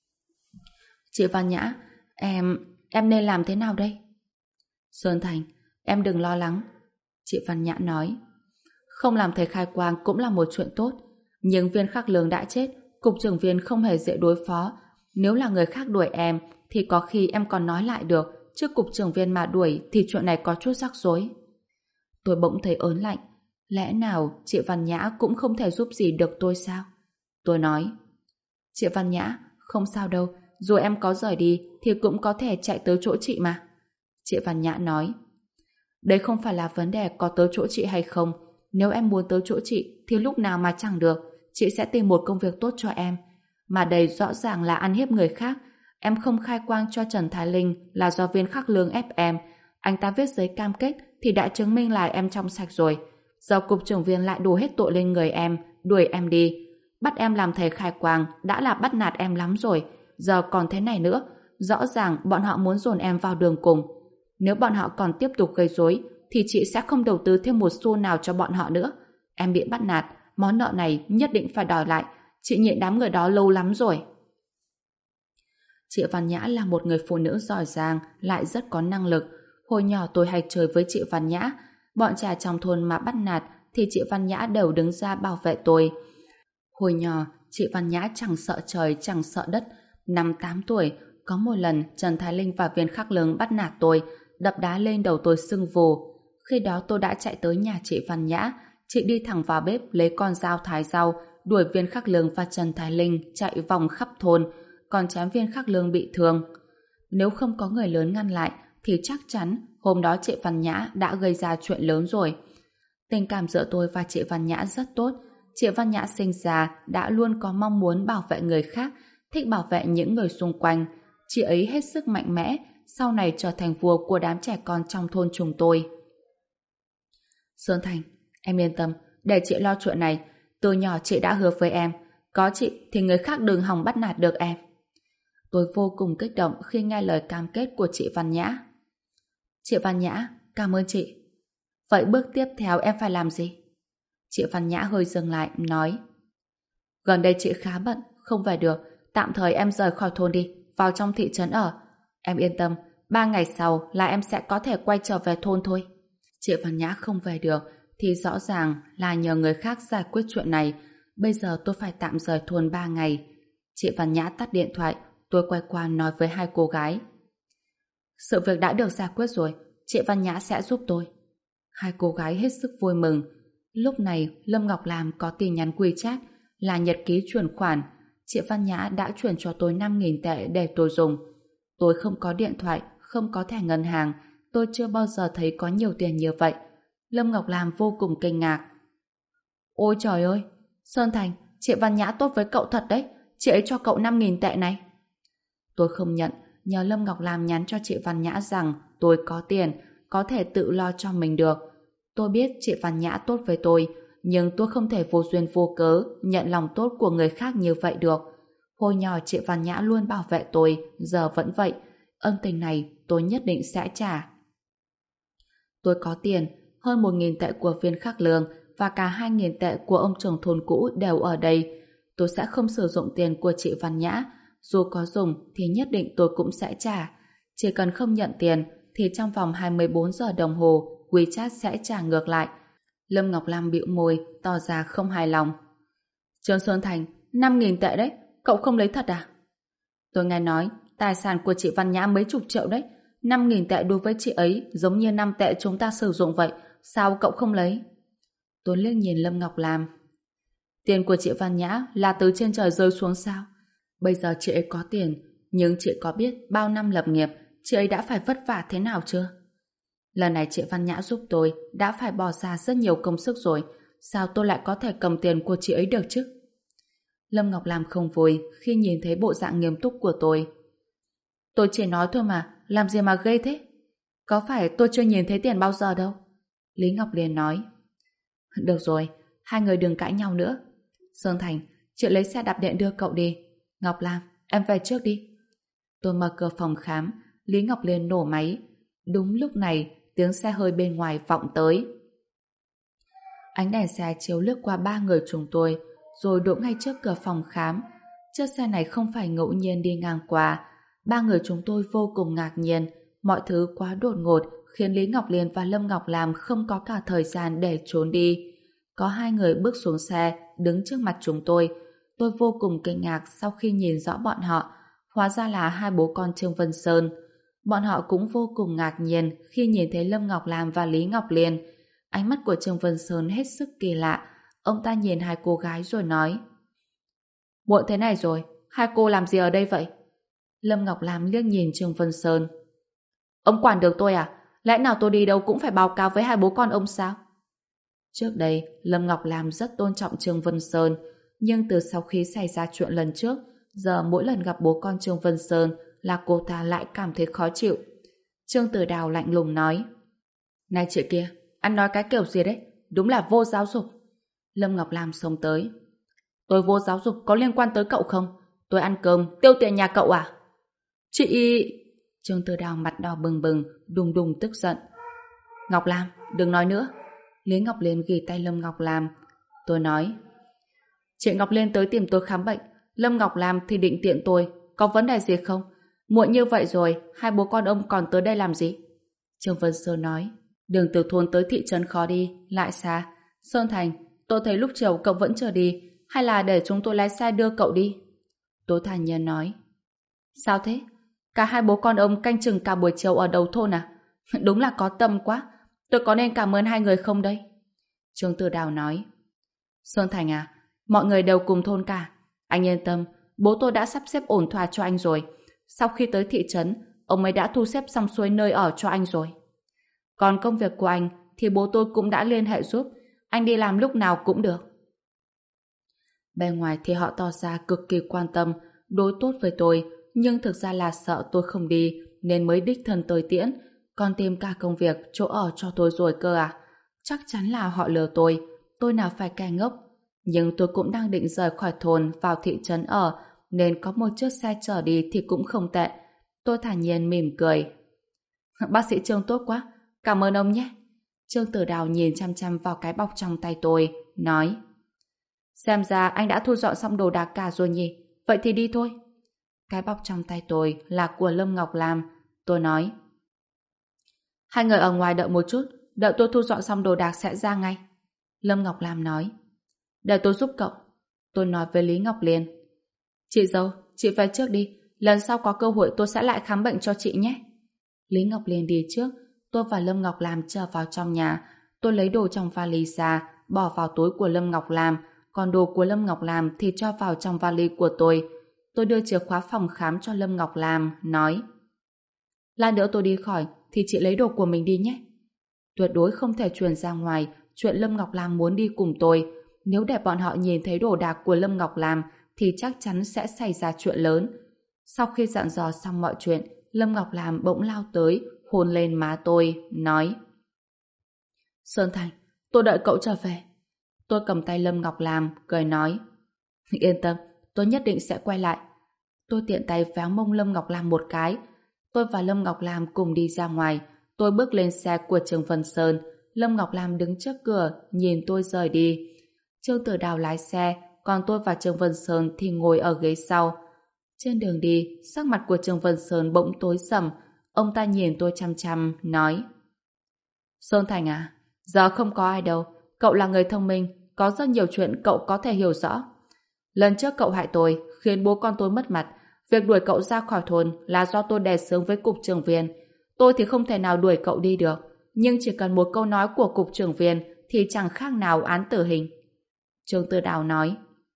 chị Văn Nhã, em nên làm thế nào đây? Sơn Thành, em đừng lo lắng. Chị Văn Nhã nói: không làm thầy khai quang cũng là một chuyện tốt. Nhưng Viên Khắc Lương đã chết, cục trưởng Viên không hề dễ đối phó. Nếu là người khác đuổi em thì có khi em còn nói lại được, chứ cục trưởng Viên mà đuổi thì chuyện này có chút rắc rối. Tôi bỗng thấy ớn lạnh. Lẽ nào chị Văn Nhã cũng không thể giúp gì được tôi sao? Tôi nói: chị Văn Nhã, không sao đâu, dù em có rời đi thì cũng có thể chạy tới chỗ chị mà. Chị Văn Nhã nói: đấy không phải là vấn đề có tới chỗ chị hay không. Nếu em muốn tới chỗ chị thì lúc nào mà chẳng được, chị sẽ tìm một công việc tốt cho em. Mà đây rõ ràng là ăn hiếp người khác. Em không khai quang cho Trần Thái Linh là do Viên Khắc Lương ép em. Anh ta viết giấy cam kết thì đã chứng minh là em trong sạch rồi. Giờ cục trưởng Viên lại đổ hết tội lên người em, đuổi em đi. Bắt em làm thầy khai quang đã là bắt nạt em lắm rồi. Giờ còn thế này nữa, rõ ràng bọn họ muốn dồn em vào đường cùng. Nếu bọn họ còn tiếp tục gây rối thì chị sẽ không đầu tư thêm một xu nào cho bọn họ nữa. Em bị bắt nạt, món nợ này nhất định phải đòi lại. Chị nhịn đám người đó lâu lắm rồi. Chị Văn Nhã là một người phụ nữ giỏi giang, lại rất có năng lực. Hồi nhỏ tôi hay chơi với chị Văn Nhã. Bọn trẻ trong thôn mà bắt nạt thì chị Văn Nhã đều đứng ra bảo vệ tôi. Hồi nhỏ, chị Văn Nhã chẳng sợ trời, chẳng sợ đất. Năm 8 tuổi, có một lần Trần Thái Linh và Viên Khắc Lương bắt nạt tôi, đập đá lên đầu tôi sưng vù. Khi đó tôi đã chạy tới nhà chị Văn Nhã. Chị đi thẳng vào bếp lấy con dao thái rau, đuổi Viên Khắc Lương và Trần Thái Linh chạy vòng khắp thôn, còn chém Viên Khắc Lương bị thương. Nếu không có người lớn ngăn lại thì chắc chắn hôm đó chị Văn Nhã đã gây ra chuyện lớn rồi. Tình cảm giữa tôi và chị Văn Nhã rất tốt. Chị Văn Nhã sinh ra đã luôn có mong muốn bảo vệ người khác, thích bảo vệ những người xung quanh. Chị ấy hết sức mạnh mẽ, sau này trở thành vua của đám trẻ con trong thôn chúng tôi. Sơn Thành, em yên tâm, để chị lo chuyện này. Từ nhỏ chị đã hứa với em, có chị thì người khác đừng hòng bắt nạt được em. Tôi vô cùng kích động khi nghe lời cam kết của chị Văn Nhã. Chị Văn Nhã, cảm ơn chị. Vậy bước tiếp theo em phải làm gì? Chị Văn Nhã hơi dừng lại, nói: Gần đây chị khá bận, không về được. Tạm thời em rời khỏi thôn đi, vào trong thị trấn ở. Em yên tâm, 3 ngày sau là em sẽ có thể quay trở về thôn thôi. Chị Văn Nhã không về được thì rõ ràng là nhờ người khác giải quyết chuyện này. Bây giờ tôi phải tạm rời thôn 3 ngày. Chị Văn Nhã tắt điện thoại, tôi quay qua nói với hai cô gái: Sự việc đã được giải quyết rồi, chị Văn Nhã sẽ giúp tôi. Hai cô gái hết sức vui mừng. Lúc này Lâm Ngọc Lam có tin nhắn WeChat là nhật ký chuyển khoản. Chị Văn Nhã đã chuyển cho tôi 5.000 tệ để tôi dùng. Tôi không có điện thoại, không có thẻ ngân hàng, tôi chưa bao giờ thấy có nhiều tiền như vậy. Lâm Ngọc Lam vô cùng kinh ngạc. Ôi trời ơi, Sơn Thành, chị Văn Nhã tốt với cậu thật đấy, chị ấy cho cậu 5.000 tệ này. Tôi không nhận, nhờ Lâm Ngọc Lam nhắn cho chị Văn Nhã rằng tôi có tiền, có thể tự lo cho mình được. Tôi biết chị Văn Nhã tốt với tôi, nhưng tôi không thể vô duyên vô cớ nhận lòng tốt của người khác như vậy được. Hồi nhỏ chị Văn Nhã luôn bảo vệ tôi, giờ vẫn vậy. Ân tình này tôi nhất định sẽ trả. Tôi có tiền, hơn 1.000 tệ của Viên Khắc Lương và cả 2.000 tệ của ông trưởng thôn cũ đều ở đây. Tôi sẽ không sử dụng tiền của chị Văn Nhã. Dù có dùng thì nhất định tôi cũng sẽ trả. Chỉ cần không nhận tiền thì trong vòng 24 giờ đồng hồ WeChat sẽ trả ngược lại. Lâm Ngọc Lam bĩu môi, tỏ ra không hài lòng. Trương Sơn Thành, 5.000 tệ đấy, cậu không lấy thật à? Tôi nghe nói tài sản của chị Văn Nhã mấy chục triệu đấy. 5.000 tệ đối với chị ấy giống như 5 tệ chúng ta sử dụng vậy. Sao cậu không lấy? Tôi liếc nhìn Lâm Ngọc Lam. Tiền của chị Văn Nhã là từ trên trời rơi xuống sao? Bây giờ chị ấy có tiền, nhưng chị có biết bao năm lập nghiệp chị ấy đã phải vất vả thế nào chưa? Lần này chị Văn Nhã giúp tôi đã phải bỏ ra rất nhiều công sức rồi. Sao tôi lại có thể cầm tiền của chị ấy được chứ? Lâm Ngọc Lam không vui khi nhìn thấy bộ dạng nghiêm túc của tôi. Tôi chỉ nói thôi mà, làm gì mà ghê thế? Có phải tôi chưa nhìn thấy tiền bao giờ đâu? Lý Ngọc Liên nói. Được rồi, hai người đừng cãi nhau nữa. Sơn Thành, chị lấy xe đạp điện đưa cậu đi. Ngọc Lam, em về trước đi. Tôi mở cửa phòng khám, Lý Ngọc Liên nổ máy. Đúng lúc này, tiếng xe hơi bên ngoài vọng tới. Ánh đèn xe chiếu lướt qua ba người chúng tôi, rồi đỗ ngay trước cửa phòng khám. Chiếc xe này không phải ngẫu nhiên đi ngang qua. Ba người chúng tôi vô cùng ngạc nhiên. Mọi thứ quá đột ngột khiến Lý Ngọc Liên và Lâm Ngọc Lam không có cả thời gian để trốn đi. Có hai người bước xuống xe, đứng trước mặt chúng tôi. Tôi vô cùng kinh ngạc sau khi nhìn rõ bọn họ. Hóa ra là hai bố con Trương Vân Sơn. Bọn họ cũng vô cùng ngạc nhiên khi nhìn thấy Lâm Ngọc Lam và Lý Ngọc Liên. Ánh mắt của Trương Vân Sơn hết sức kỳ lạ. Ông ta nhìn hai cô gái rồi nói: Muộn thế này rồi, hai cô làm gì ở đây vậy? Lâm Ngọc Lam liếc nhìn Trương Vân Sơn. Ông quản được tôi à? Lẽ nào tôi đi đâu cũng phải báo cáo với hai bố con ông sao? Trước đây, Lâm Ngọc Lam rất tôn trọng Trương Vân Sơn, nhưng từ sau khi xảy ra chuyện lần trước, giờ mỗi lần gặp bố con Trương Vân Sơn là cô ta lại cảm thấy khó chịu. Trương Tử Đào lạnh lùng nói: Này chị kia, anh nói cái kiểu gì đấy? Đúng là vô giáo dục. Lâm Ngọc Lam xông tới: Tôi vô giáo dục có liên quan tới cậu không? Tôi ăn cơm, tiêu tiền nhà cậu à? Chị... Trương Tử Đào mặt đỏ bừng bừng, đùng đùng tức giận. Ngọc Lam, đừng nói nữa. Lý Ngọc Liên ghi tay Lâm Ngọc Lam. Tôi nói: Chị Ngọc Liên tới tìm tôi khám bệnh, Lâm Ngọc Lam thì định tiện tôi, có vấn đề gì không? Muộn như vậy rồi, hai bố con ông còn tới đây làm gì? Trương Vân Sơn nói: Đường từ thôn tới thị trấn khó đi, lại xa. Sơn Thành, tôi thấy lúc chiều cậu vẫn chưa đi, hay là để chúng tôi lái xe đưa cậu đi? Tôi thản nhiên nói: Sao thế? Cả hai bố con ông canh chừng cả buổi chiều ở đầu thôn à? Đúng là có tâm quá. Tôi có nên cảm ơn hai người không đây? Trương Tử Đào nói: Sơn Thành à, mọi người đều cùng thôn cả. Anh yên tâm, bố tôi đã sắp xếp ổn thỏa cho anh rồi. Sau khi tới thị trấn, ông ấy đã thu xếp xong xuôi nơi ở cho anh rồi. Còn công việc của anh thì bố tôi cũng đã liên hệ giúp. Anh đi làm lúc nào cũng được. Bên ngoài thì họ tỏ ra cực kỳ quan tâm, đối tốt với tôi, nhưng thực ra là sợ tôi không đi nên mới đích thân tới tiễn, còn tìm cả công việc, chỗ ở cho tôi rồi cơ à? Chắc chắn là họ lừa tôi nào phải kẻ ngốc. Nhưng tôi cũng đang định rời khỏi thôn vào thị trấn ở, nên có một chiếc xe chở đi thì cũng không tệ. Tôi thản nhiên mỉm cười. Bác sĩ Trương tốt quá, cảm ơn ông nhé. Trương Tử Đào nhìn chăm chăm vào cái bọc trong tay tôi. nói: Xem ra anh đã thu dọn xong đồ đạc cả rồi nhỉ? Vậy thì đi thôi. Cái bọc trong tay tôi là của Lâm Ngọc Lam. Tôi nói: Hai người ở ngoài đợi một chút, đợi tôi thu dọn xong đồ đạc sẽ ra ngay. Lâm Ngọc Lam nói: Để tôi giúp cậu. Tôi nói với Lý Ngọc Liên: Chị dâu, chị về trước đi. Lần sau có cơ hội tôi sẽ lại khám bệnh cho chị nhé. Lý Ngọc Liên đi trước. Tôi và Lâm Ngọc Lam trở vào trong nhà. Tôi lấy đồ trong vali ra, bỏ vào túi của Lâm Ngọc Lam, còn đồ của Lâm Ngọc Lam thì cho vào trong vali của tôi. Tôi đưa chìa khóa phòng khám cho Lâm Ngọc Lam, nói: Lát nữa tôi đi khỏi thì chị lấy đồ của mình đi nhé. Tuyệt đối không thể truyền ra ngoài chuyện Lâm Ngọc Lam muốn đi cùng tôi. Nếu để bọn họ nhìn thấy đồ đạc của Lâm Ngọc Lam thì chắc chắn sẽ xảy ra chuyện lớn. Sau khi dặn dò xong mọi chuyện, Lâm Ngọc Lam bỗng lao tới, hôn lên má tôi, nói: Sơn Thành, tôi đợi cậu trở về. Tôi cầm tay Lâm Ngọc Lam, cười nói: Yên tâm, tôi nhất định sẽ quay lại. Tôi tiện tay véo mông Lâm Ngọc Lam một cái. Tôi và Lâm Ngọc Lam cùng đi ra ngoài. Tôi bước lên xe của Trương Vân Sơn. Lâm Ngọc Lam đứng trước cửa, nhìn tôi rời đi. Trương Tử Đào lái xe, còn tôi và Trương Vân Sơn thì ngồi ở ghế sau. Trên đường đi, sắc mặt của Trương Vân Sơn bỗng tối sầm. Ông ta nhìn tôi chăm chăm, nói: Sơn Thành à, giờ không có ai đâu. Cậu là người thông minh, có rất nhiều chuyện cậu có thể hiểu rõ. Lần trước cậu hại tôi, khiến bố con tôi mất mặt. Việc đuổi cậu ra khỏi thôn là do tôi đề xướng với cục trưởng viên. Tôi thì không thể nào đuổi cậu đi được. Nhưng chỉ cần một câu nói của cục trưởng viên thì chẳng khác nào án tử hình. Trương Tư Đào nói: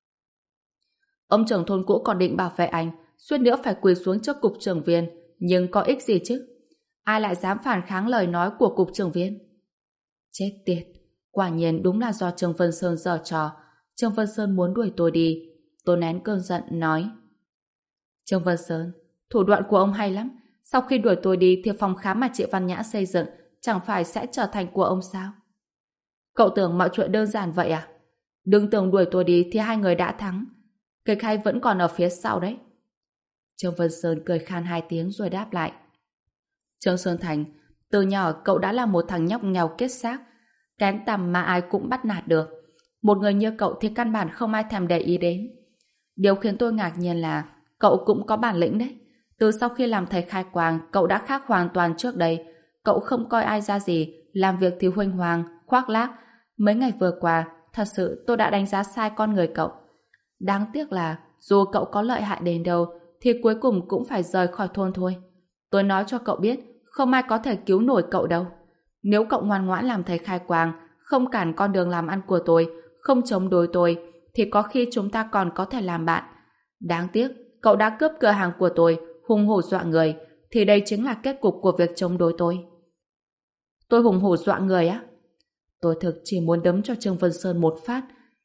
Ông trưởng thôn cũ còn định bảo vệ anh, suýt nữa phải quỳ xuống trước cục trưởng viên. Nhưng có ích gì chứ? Ai lại dám phản kháng lời nói của cục trưởng viên? Chết tiệt! Quả nhiên đúng là do Trương Vân Sơn giở trò. Trương Vân Sơn muốn đuổi tôi đi. Tôi nén cơn giận nói: Trương Vân Sơn, thủ đoạn của ông hay lắm. Sau khi đuổi tôi đi thì phòng khám mà chị Văn Nhã xây dựng chẳng phải sẽ trở thành của ông sao? Cậu tưởng mọi chuyện đơn giản vậy à? Đừng tưởng đuổi tôi đi thì hai người đã thắng. Kịch hay vẫn còn ở phía sau đấy. Trương Vân Sơn cười khan hai tiếng rồi đáp lại: Trương Sơn Thành, từ nhỏ cậu đã là một thằng nhóc nghèo kết xác, kén tầm mà ai cũng bắt nạt được. Một người như cậu thì căn bản không ai thèm để ý đến. Điều khiến tôi ngạc nhiên là cậu cũng có bản lĩnh đấy. Từ sau khi làm thầy khai quang, cậu đã khác hoàn toàn trước đây. Cậu không coi ai ra gì, làm việc thì huênh hoang, khoác lác. Mấy ngày vừa qua, thật sự tôi đã đánh giá sai con người cậu. Đáng tiếc là dù cậu có lợi hại đến đâu thì cuối cùng cũng phải rời khỏi thôn thôi. Tôi nói cho cậu biết, không ai có thể cứu nổi cậu đâu. Nếu cậu ngoan ngoãn làm thầy khai quang, không cản con đường làm ăn của tôi, không chống đối tôi, thì có khi chúng ta còn có thể làm bạn. Đáng tiếc, cậu đã cướp cửa hàng của tôi, hùng hổ dọa người, thì đây chính là kết cục của việc chống đối tôi. Tôi hùng hổ dọa người á? Tôi thực chỉ muốn đấm cho Trương Vân Sơn một phát.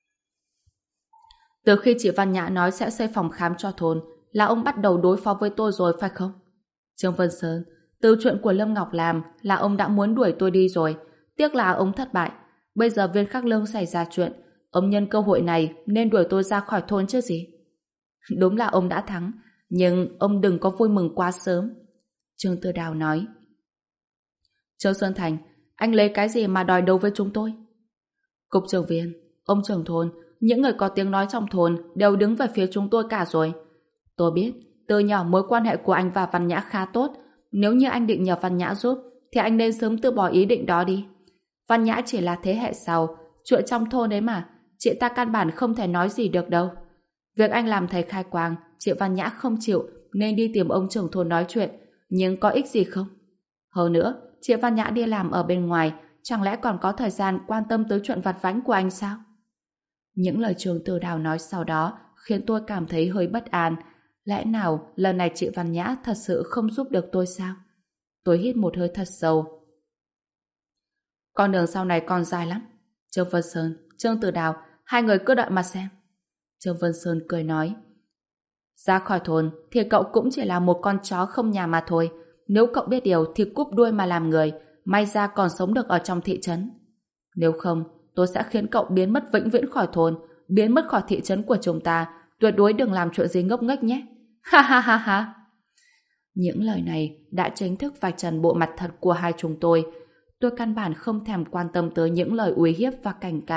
Từ khi chị Văn Nhã nói sẽ xây phòng khám cho thôn, là ông bắt đầu đối phó với tôi rồi phải không? Trương Vân Sơn, từ chuyện của Lâm Ngọc làm là ông đã muốn đuổi tôi đi rồi. Tiếc là ông thất bại. Bây giờ Viên Khắc Lương xảy ra chuyện, ông nhân cơ hội này nên đuổi tôi ra khỏi thôn chứ gì. Đúng là ông đã thắng, nhưng ông đừng có vui mừng quá sớm. Trương Tư Đào nói: Trương Sơn Thành, anh lấy cái gì mà đòi đấu với chúng tôi? Cục trưởng viên, ông trưởng thôn, những người có tiếng nói trong thôn đều đứng về phía chúng tôi cả rồi. Tôi biết, từ nhỏ mối quan hệ của anh và Văn Nhã khá tốt. Nếu như anh định nhờ Văn Nhã giúp, thì anh nên sớm từ bỏ ý định đó đi. Văn Nhã chỉ là thế hệ sau, chuyện trong thôn đấy mà, chị ta căn bản không thể nói gì được đâu. Việc anh làm thầy khai quang, chị Văn Nhã không chịu nên đi tìm ông trưởng thôn nói chuyện, nhưng có ích gì không? Hơn nữa, chị Văn Nhã đi làm ở bên ngoài, chẳng lẽ còn có thời gian quan tâm tới chuyện vặt vãnh của anh sao? Những lời Trương Tư Đào nói sau đó khiến tôi cảm thấy hơi bất an. Lẽ nào lần này chị Văn Nhã thật sự không giúp được tôi sao? Tôi hít một hơi thật sâu. Con đường sau này còn dài lắm. Trương Vân Sơn, Trương Tư Đào, hai người cứ đợi mà xem. Trương Vân Sơn cười nói: Ra khỏi thôn thì cậu cũng chỉ là một con chó không nhà mà thôi. Nếu cậu biết điều thì cúp đuôi mà làm người, may ra còn sống được ở trong thị trấn. Nếu không, tôi sẽ khiến cậu biến mất vĩnh viễn khỏi thôn, biến mất khỏi thị trấn của chúng ta. Tuyệt đối đừng làm chuyện gì ngốc nghếch nhé. Ha ha ha ha. Những lời này đã chính thức vạch trần bộ mặt thật của hai chúng tôi. Tôi căn bản không thèm quan tâm tới những lời uy hiếp và cảnh cáo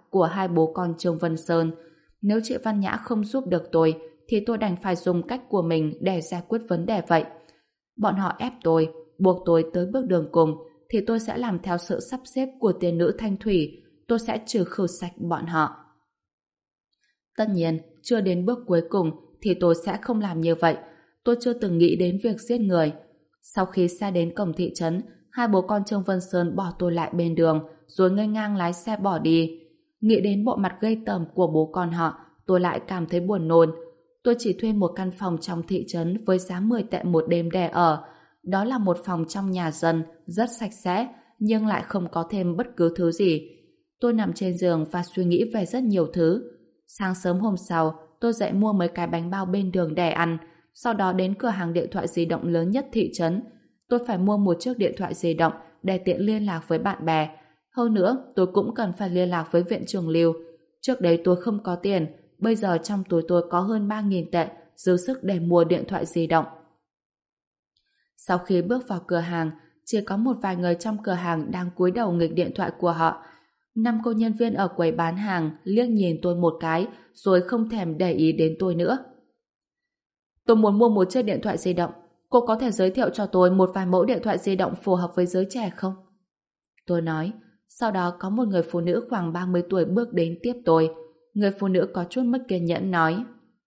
của hai bố con Trương Vân Sơn. Nếu chị Văn Nhã không giúp được tôi, thì tôi đành phải dùng cách của mình để giải quyết vấn đề vậy. Bọn họ ép tôi, buộc tôi tới bước đường cùng, thì tôi sẽ làm theo sự sắp xếp của tiên nữ Thanh Thủy. Tôi sẽ trừ khử sạch bọn họ. Tất nhiên, chưa đến bước cuối cùng thì tôi sẽ không làm như vậy. Tôi chưa từng nghĩ đến việc giết người. Sau khi xe đến cổng thị trấn, hai bố con Trương Vân Sơn bỏ tôi lại bên đường, rồi nghênh ngang lái xe bỏ đi. Nghĩ đến bộ mặt gây tởm của bố con họ, tôi lại cảm thấy buồn nôn. Tôi chỉ thuê một căn phòng trong thị trấn với giá 10 tệ một đêm để ở. Đó là một phòng trong nhà dân, rất sạch sẽ, nhưng lại không có thêm bất cứ thứ gì. Tôi nằm trên giường và suy nghĩ về rất nhiều thứ. Sáng sớm hôm sau, tôi dậy mua mấy cái bánh bao bên đường để ăn, sau đó đến cửa hàng điện thoại di động lớn nhất thị trấn. Tôi phải mua một chiếc điện thoại di động để tiện liên lạc với bạn bè. Hơn nữa, tôi cũng cần phải liên lạc với viện trưởng Lưu. Trước đấy tôi không có tiền, bây giờ trong túi tôi có hơn 3.000 tệ, dư sức để mua điện thoại di động. Sau khi bước vào cửa hàng, chỉ có một vài người trong cửa hàng đang cúi đầu nghịch điện thoại của họ. 5 cô nhân viên ở quầy bán hàng liếc nhìn tôi một cái, rồi không thèm để ý đến tôi nữa. Tôi muốn mua một chiếc điện thoại di động. Cô có thể giới thiệu cho tôi một vài mẫu điện thoại di động phù hợp với giới trẻ không? Tôi nói. Sau đó có một người phụ nữ khoảng 30 tuổi bước đến tiếp tôi. Người phụ nữ có chút mất kiên nhẫn nói.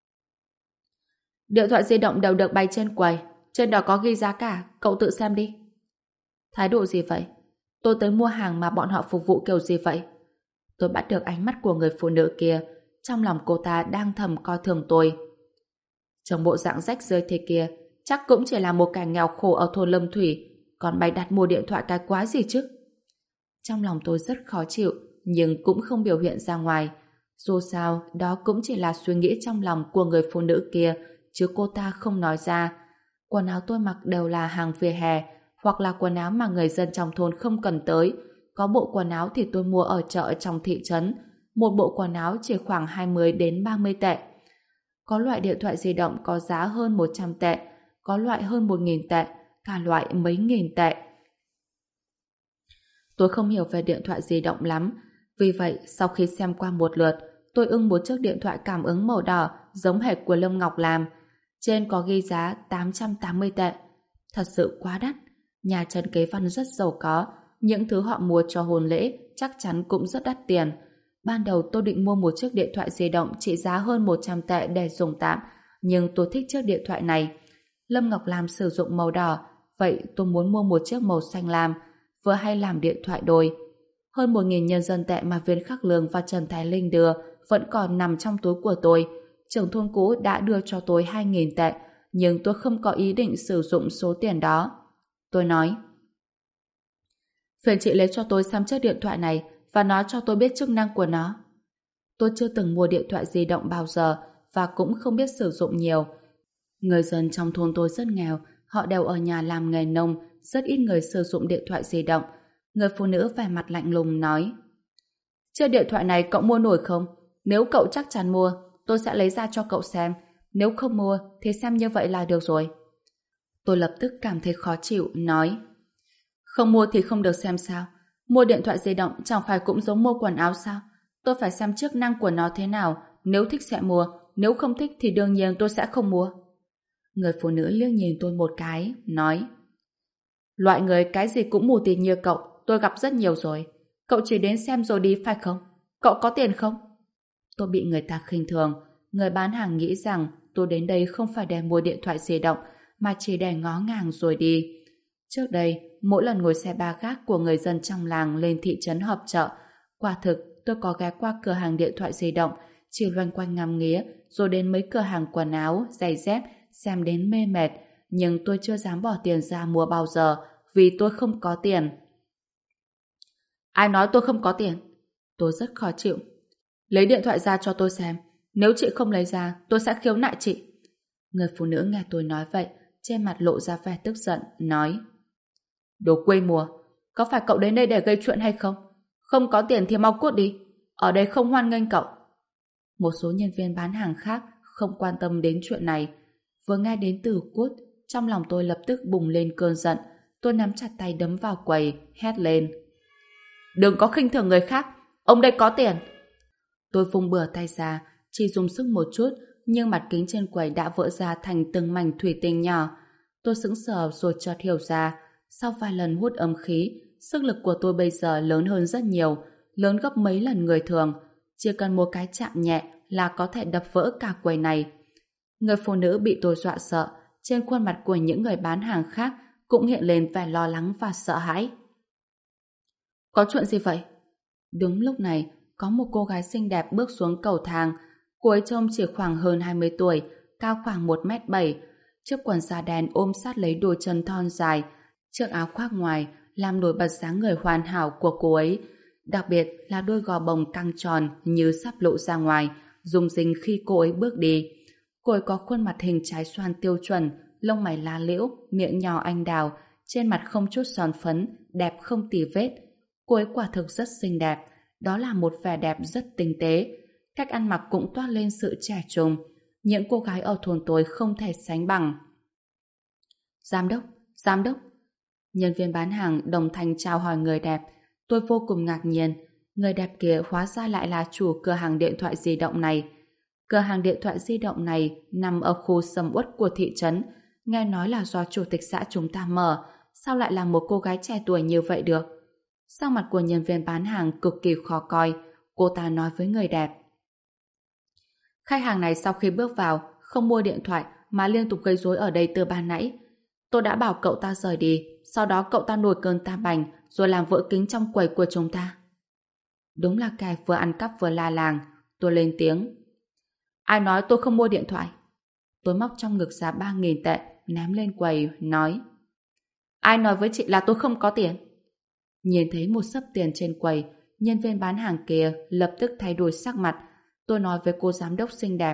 Điện thoại di động đều được bày trên quầy. Trên đó có ghi giá cả, cậu tự xem đi. Thái độ gì vậy? Tôi tới mua hàng mà bọn họ phục vụ kiểu gì vậy? Tôi bắt được ánh mắt của người phụ nữ kia. Trong lòng cô ta đang thầm coi thường tôi. Trong bộ dạng rách rơi thế kia, chắc cũng chỉ là một kẻ nghèo khổ ở thôn Lâm Thủy, còn bày đặt mua điện thoại cái quái gì chứ? Trong lòng tôi rất khó chịu, nhưng cũng không biểu hiện ra ngoài. Dù sao, đó cũng chỉ là suy nghĩ trong lòng của người phụ nữ kia, chứ cô ta không nói ra. Quần áo tôi mặc đều là hàng vỉa hè, hoặc là quần áo mà người dân trong thôn không cần tới. Có bộ quần áo thì tôi mua ở chợ trong thị trấn. Một bộ quần áo chỉ khoảng 20 đến 30 tệ. Có loại điện thoại di động có giá hơn 100 tệ, có loại hơn 1.000 tệ, cả loại mấy nghìn tệ. Tôi không hiểu về điện thoại di động lắm, vì vậy sau khi xem qua một lượt, tôi ưng một chiếc điện thoại cảm ứng màu đỏ giống hệt của Lâm Ngọc làm. Trên có ghi giá 880 tệ. Thật sự quá đắt. Nhà Trần Kế Văn rất giàu có, những thứ họ mua cho hôn lễ chắc chắn cũng rất đắt tiền. Ban đầu tôi định mua một chiếc điện thoại di động trị giá hơn 100 tệ để dùng tạm, nhưng tôi thích chiếc điện thoại này. Lâm Ngọc Lam sử dụng màu đỏ, vậy tôi muốn mua một chiếc màu xanh lam, vừa hay làm điện thoại đôi. Hơn 1.000 nhân dân tệ mà Viên Khắc Lương và Trần Thái Linh đưa vẫn còn nằm trong túi của tôi. Trưởng thôn cũ đã đưa cho tôi 2.000 tệ, nhưng tôi không có ý định sử dụng số tiền đó. Tôi nói, phiền chị lấy cho tôi xem chiếc điện thoại này và nói cho tôi biết chức năng của nó. Tôi chưa từng mua điện thoại di động bao giờ và cũng không biết sử dụng nhiều. Người dân trong thôn tôi rất nghèo, họ đều ở nhà làm nghề nông, rất ít người sử dụng điện thoại di động. Người phụ nữ vẻ mặt lạnh lùng nói, chiếc điện thoại này cậu mua nổi không? Nếu cậu chắc chắn mua, tôi sẽ lấy ra cho cậu xem. Nếu không mua, thì xem như vậy là được rồi. Tôi lập tức cảm thấy khó chịu, nói, không mua thì không được xem sao? Mua điện thoại di động chẳng phải cũng giống mua quần áo sao? Tôi phải xem chức năng của nó thế nào. Nếu thích sẽ mua, nếu không thích thì đương nhiên tôi sẽ không mua. Người phụ nữ liếc nhìn tôi một cái, nói, loại người cái gì cũng mù tịt như cậu, tôi gặp rất nhiều rồi. Cậu chỉ đến xem rồi đi phải không? Cậu có tiền không? Tôi bị người ta khinh thường. Người bán hàng nghĩ rằng tôi đến đây không phải để mua điện thoại di động, mà chỉ để ngó ngàng rồi đi. Trước đây, mỗi lần ngồi xe ba gác của người dân trong làng lên thị trấn họp chợ, quả thực tôi có ghé qua cửa hàng điện thoại di động, chỉ loanh quanh ngắm nghía, rồi đến mấy cửa hàng quần áo, giày dép, xem đến mê mệt, nhưng tôi chưa dám bỏ tiền ra mua bao giờ, vì tôi không có tiền. Ai nói tôi không có tiền? Tôi rất khó chịu. Lấy điện thoại ra cho tôi xem, nếu chị không lấy ra, tôi sẽ khiếu nại chị. Người phụ nữ nghe tôi nói vậy, trên mặt lộ ra vẻ tức giận, nói, đồ quê mùa, có phải cậu đến đây để gây chuyện hay không? Không có tiền thì mau cút đi, ở đây không hoan nghênh cậu. Một số nhân viên bán hàng khác không quan tâm đến chuyện này. Vừa nghe đến từ cút, trong lòng tôi lập tức bùng lên cơn giận. Tôi nắm chặt tay đấm vào quầy, hét lên, đừng có khinh thường người khác, ông đây có tiền, Tôi vung bừa tay ra, chỉ dùng sức một chút, nhưng mặt kính trên quầy đã vỡ ra thành từng mảnh thủy tinh nhỏ. Tôi sững sờ rồi chợt hiểu ra, sau vài lần hút âm khí, sức lực của tôi bây giờ lớn hơn rất nhiều, lớn gấp mấy lần người thường. Chỉ cần một cái chạm nhẹ là có thể đập vỡ cả quầy này. Người phụ nữ bị tôi dọa sợ, trên khuôn mặt của những người bán hàng khác cũng hiện lên vẻ lo lắng và sợ hãi. Có chuyện gì vậy? Đúng lúc này, có một cô gái xinh đẹp bước xuống cầu thang. Cô ấy trông chỉ khoảng hơn 20 tuổi, cao khoảng 1m7, chiếc quần da đen ôm sát lấy đôi chân thon dài, chiếc áo khoác ngoài làm nổi bật dáng người hoàn hảo của cô ấy, đặc biệt là đôi gò bồng căng tròn như sắp lộ ra ngoài, rung rinh khi cô ấy bước đi. Cô ấy có khuôn mặt hình trái xoan tiêu chuẩn, lông mày lá liễu, miệng nhỏ anh đào, trên mặt không chút son phấn, đẹp không tì vết. Cô ấy quả thực rất xinh đẹp, đó là một vẻ đẹp rất tinh tế. Cách ăn mặc cũng toát lên sự trẻ trung, những cô gái ở thôn tôi không thể sánh bằng. Giám đốc, giám đốc. Nhân viên bán hàng đồng thanh chào hỏi người đẹp. Tôi vô cùng ngạc nhiên, người đẹp kia hóa ra lại là chủ cửa hàng điện thoại di động này. Cửa hàng điện thoại di động này nằm ở khu sầm uất của thị trấn, nghe nói là do chủ tịch xã chúng ta mở, sao lại là một cô gái trẻ tuổi như vậy được? Sắc mặt của nhân viên bán hàng cực kỳ khó coi, cô ta nói với người đẹp. Khách hàng này sau khi bước vào không mua điện thoại mà liên tục gây rối ở đây từ ban nãy. Tôi đã bảo cậu ta rời đi, sau đó cậu ta nổi cơn tam bành rồi làm vỡ kính trong quầy của chúng ta. Đúng là kẻ vừa ăn cắp vừa la làng. Tôi lên tiếng. Ai nói tôi không mua điện thoại? Tôi móc trong ngực ra 3.000 tệ ném lên quầy, nói. Ai nói với chị là tôi không có tiền? Nhìn thấy một xấp tiền trên quầy, nhân viên bán hàng kia lập tức thay đổi sắc mặt. Tôi nói với cô giám đốc xinh đẹp.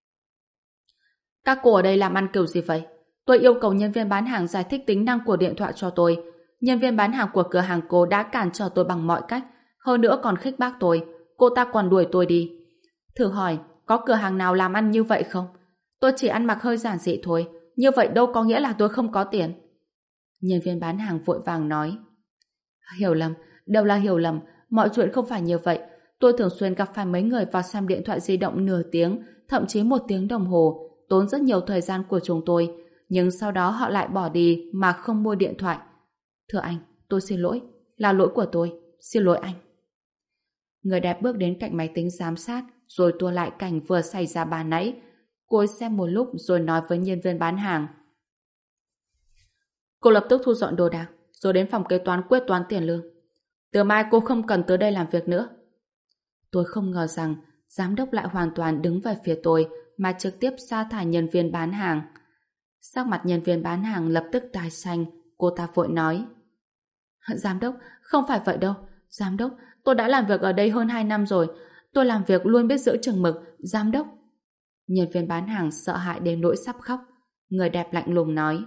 Các cô ở đây làm ăn kiểu gì vậy? Tôi yêu cầu nhân viên bán hàng giải thích tính năng của điện thoại cho tôi. Nhân viên bán hàng của cửa hàng cô đã cản trở tôi bằng mọi cách, hơn nữa còn khích bác tôi. Cô ta còn đuổi tôi đi. Thử hỏi, có cửa hàng nào làm ăn như vậy không? Tôi chỉ ăn mặc hơi giản dị thôi, như vậy đâu có nghĩa là tôi không có tiền. Nhân viên bán hàng vội vàng nói. Hiểu lầm, đều là hiểu lầm, mọi chuyện không phải như vậy. Tôi thường xuyên gặp phải mấy người vào xem điện thoại di động nửa tiếng, thậm chí 1 tiếng đồng hồ, tốn rất nhiều thời gian của chúng tôi, nhưng sau đó họ lại bỏ đi mà không mua điện thoại. Thưa anh, tôi xin lỗi, là lỗi của tôi, xin lỗi anh. Người đẹp bước đến cạnh máy tính giám sát, rồi tua lại cảnh vừa xảy ra ban nãy. Cô ấy xem một lúc rồi nói với nhân viên bán hàng. Cô lập tức thu dọn đồ đạc, rồi đến phòng kế toán quyết toán tiền lương. Từ mai cô không cần tới đây làm việc nữa. Tôi không ngờ rằng giám đốc lại hoàn toàn đứng về phía tôi mà trực tiếp sa thải nhân viên bán hàng. Sắc mặt nhân viên bán hàng lập tức tái xanh, cô ta vội nói. Giám đốc, không phải vậy đâu. Giám đốc, tôi đã làm việc ở đây hơn 2 năm rồi. Tôi làm việc luôn biết giữ chừng mực, giám đốc. Nhân viên bán hàng sợ hãi đến nỗi sắp khóc. Người đẹp lạnh lùng nói.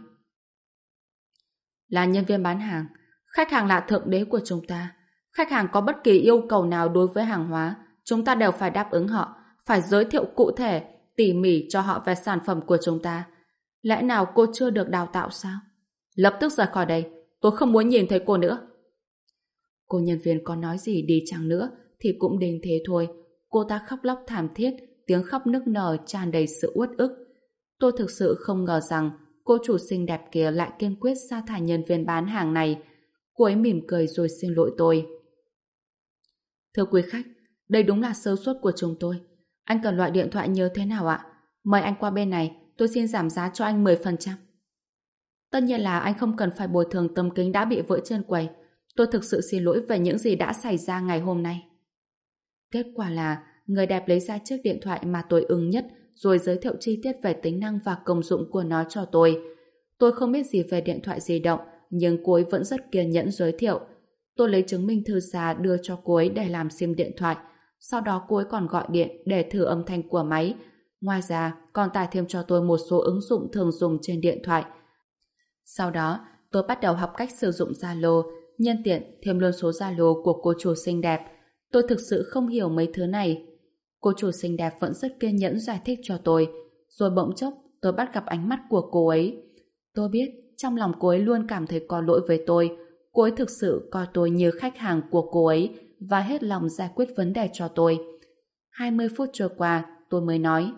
Là nhân viên bán hàng, khách hàng là thượng đế của chúng ta. Khách hàng có bất kỳ yêu cầu nào đối với hàng hóa, chúng ta đều phải đáp ứng họ, phải giới thiệu cụ thể, tỉ mỉ cho họ về sản phẩm của chúng ta. Lẽ nào cô chưa được đào tạo sao? Lập tức rời khỏi đây, tôi không muốn nhìn thấy cô nữa. Cô nhân viên có nói gì đi chăng nữa thì cũng đến thế thôi. Cô ta khóc lóc thảm thiết, tiếng khóc nức nở tràn đầy sự uất ức. Tôi thực sự không ngờ rằng cô chủ xinh đẹp kia lại kiên quyết sa thải nhân viên bán hàng này. Cô ấy mỉm cười rồi xin lỗi tôi. Thưa quý khách, đây đúng là sơ suất của chúng tôi. Anh cần loại điện thoại như thế nào ạ? Mời anh qua bên này, tôi xin giảm giá cho anh 10%. Tất nhiên là anh không cần phải bồi thường tấm kính đã bị vỡ trên quầy. Tôi thực sự xin lỗi về những gì đã xảy ra ngày hôm nay. Kết quả là người đẹp lấy ra chiếc điện thoại mà tôi ưng nhất rồi giới thiệu chi tiết về tính năng và công dụng của nó cho tôi. Tôi không biết gì về điện thoại di động, nhưng cô ấy vẫn rất kiên nhẫn giới thiệu. Tôi lấy chứng minh thư ra đưa cho cô ấy để làm sim điện thoại. Sau đó cô ấy còn gọi điện để thử âm thanh của máy. Ngoài ra, còn tải thêm cho tôi một số ứng dụng thường dùng trên điện thoại. Sau đó, tôi bắt đầu học cách sử dụng Zalo, nhân tiện thêm luôn số Zalo của cô chủ xinh đẹp. Tôi thực sự không hiểu mấy thứ này. Cô chủ xinh đẹp vẫn rất kiên nhẫn giải thích cho tôi. Rồi bỗng chốc, tôi bắt gặp ánh mắt của cô ấy. Tôi biết, trong lòng cô ấy luôn cảm thấy có lỗi với tôi. Cô ấy thực sự coi tôi như khách hàng của cô ấy và hết lòng giải quyết vấn đề cho tôi. 20 phút trôi qua, tôi mới nói.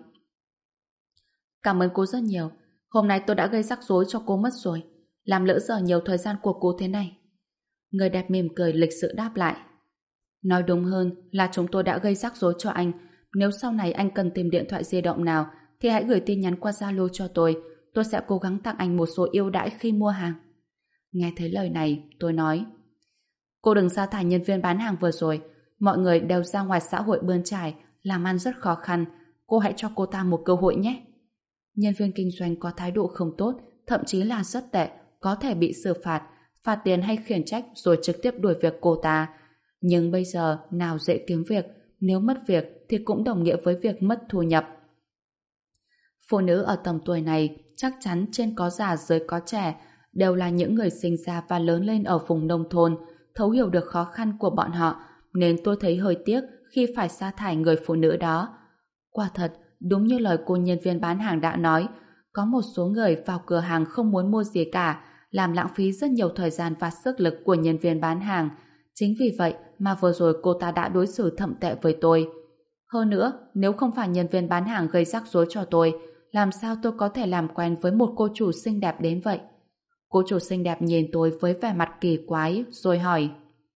Cảm ơn cô rất nhiều. Hôm nay tôi đã gây rắc rối cho cô mất rồi. Làm lỡ giờ nhiều thời gian của cô thế này. Người đẹp mỉm cười lịch sự đáp lại. Nói đúng hơn là chúng tôi đã gây rắc rối cho anh. Nếu sau này anh cần tìm điện thoại di động nào thì hãy gửi tin nhắn qua Zalo cho tôi. Tôi sẽ cố gắng tặng anh một số ưu đãi khi mua hàng. Nghe thấy lời này, tôi nói. Cô đừng sa thải nhân viên bán hàng vừa rồi. Mọi người đều ra ngoài xã hội bươn trải, làm ăn rất khó khăn. Cô hãy cho cô ta một cơ hội nhé. Nhân viên kinh doanh có thái độ không tốt, thậm chí là rất tệ, có thể bị xử phạt, phạt tiền hay khiển trách rồi trực tiếp đuổi việc cô ta. Nhưng bây giờ nào dễ kiếm việc, nếu mất việc thì cũng đồng nghĩa với việc mất thu nhập. Phụ nữ ở tầm tuổi này chắc chắn trên có già dưới có trẻ, đều là những người sinh ra và lớn lên ở vùng nông thôn, thấu hiểu được khó khăn của bọn họ, nên tôi thấy hơi tiếc khi phải sa thải người phụ nữ đó. Quả thật, đúng như lời cô nhân viên bán hàng đã nói, có một số người vào cửa hàng không muốn mua gì cả, làm lãng phí rất nhiều thời gian và sức lực của nhân viên bán hàng. Chính vì vậy mà vừa rồi cô ta đã đối xử thậm tệ với tôi. Hơn nữa, nếu không phải nhân viên bán hàng gây rắc rối cho tôi, làm sao tôi có thể làm quen với một cô chủ xinh đẹp đến vậy? Cô chủ xinh đẹp nhìn tôi với vẻ mặt kỳ quái, rồi hỏi.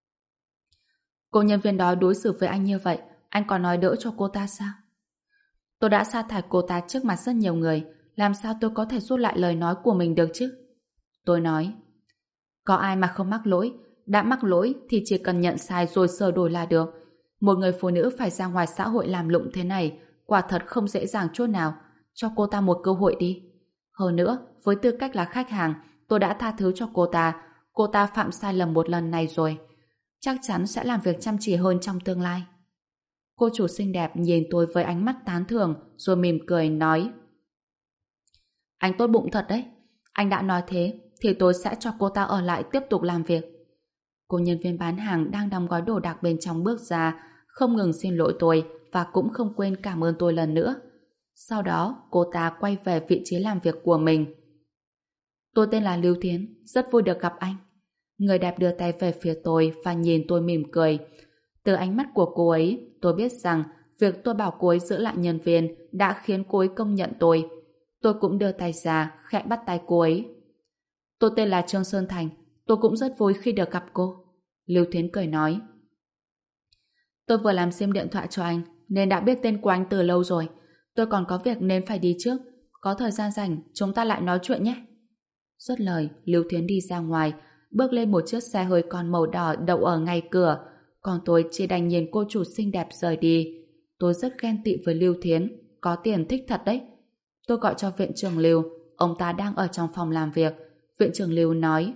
Cô nhân viên đó đối xử với anh như vậy, anh còn nói đỡ cho cô ta sao? Tôi đã sa thải cô ta trước mặt rất nhiều người, làm sao tôi có thể rút lại lời nói của mình được chứ? Tôi nói, có ai mà không mắc lỗi, đã mắc lỗi thì chỉ cần nhận sai rồi sửa đổi là được. Một người phụ nữ phải ra ngoài xã hội làm lụng thế này, quả thật không dễ dàng chút nào, cho cô ta một cơ hội đi. Hơn nữa, với tư cách là khách hàng, tôi đã tha thứ cho cô ta phạm sai lầm một lần này rồi. Chắc chắn sẽ làm việc chăm chỉ hơn trong tương lai. Cô chủ xinh đẹp nhìn tôi với ánh mắt tán thưởng rồi mỉm cười nói, anh tốt bụng thật đấy. Anh đã nói thế thì tôi sẽ cho cô ta ở lại tiếp tục làm việc. Cô nhân viên bán hàng đang đóng gói đồ đạc bên trong bước ra, không ngừng xin lỗi tôi và cũng không quên cảm ơn tôi lần nữa. Sau đó cô ta quay về vị trí làm việc của mình. Tôi tên là Lưu Thiến, rất vui được gặp anh. Người đẹp đưa tay về phía tôi và nhìn tôi mỉm cười. Từ ánh mắt của cô ấy, tôi biết rằng việc tôi bảo cô ấy giữ lại nhân viên đã khiến cô ấy công nhận tôi. Tôi cũng đưa tay ra, khẽ bắt tay cô ấy. Tôi tên là Trương Sơn Thành, tôi cũng rất vui khi được gặp cô. Lưu Thiến cười nói. Tôi vừa làm sim điện thoại cho anh, nên đã biết tên của anh từ lâu rồi. Tôi còn có việc nên phải đi trước. Có thời gian rảnh, chúng ta lại nói chuyện nhé. Dứt lời, Lưu Thiến đi ra ngoài, bước lên một chiếc xe hơi con màu đỏ đậu ở ngay cửa. Còn tôi chỉ đành nhìn cô chủ xinh đẹp rời đi. Tôi rất ghen tị với Lưu Thiến, có tiền thích thật đấy. Tôi gọi cho viện trưởng Lưu, ông ta đang ở trong phòng làm việc. Viện trưởng Lưu nói: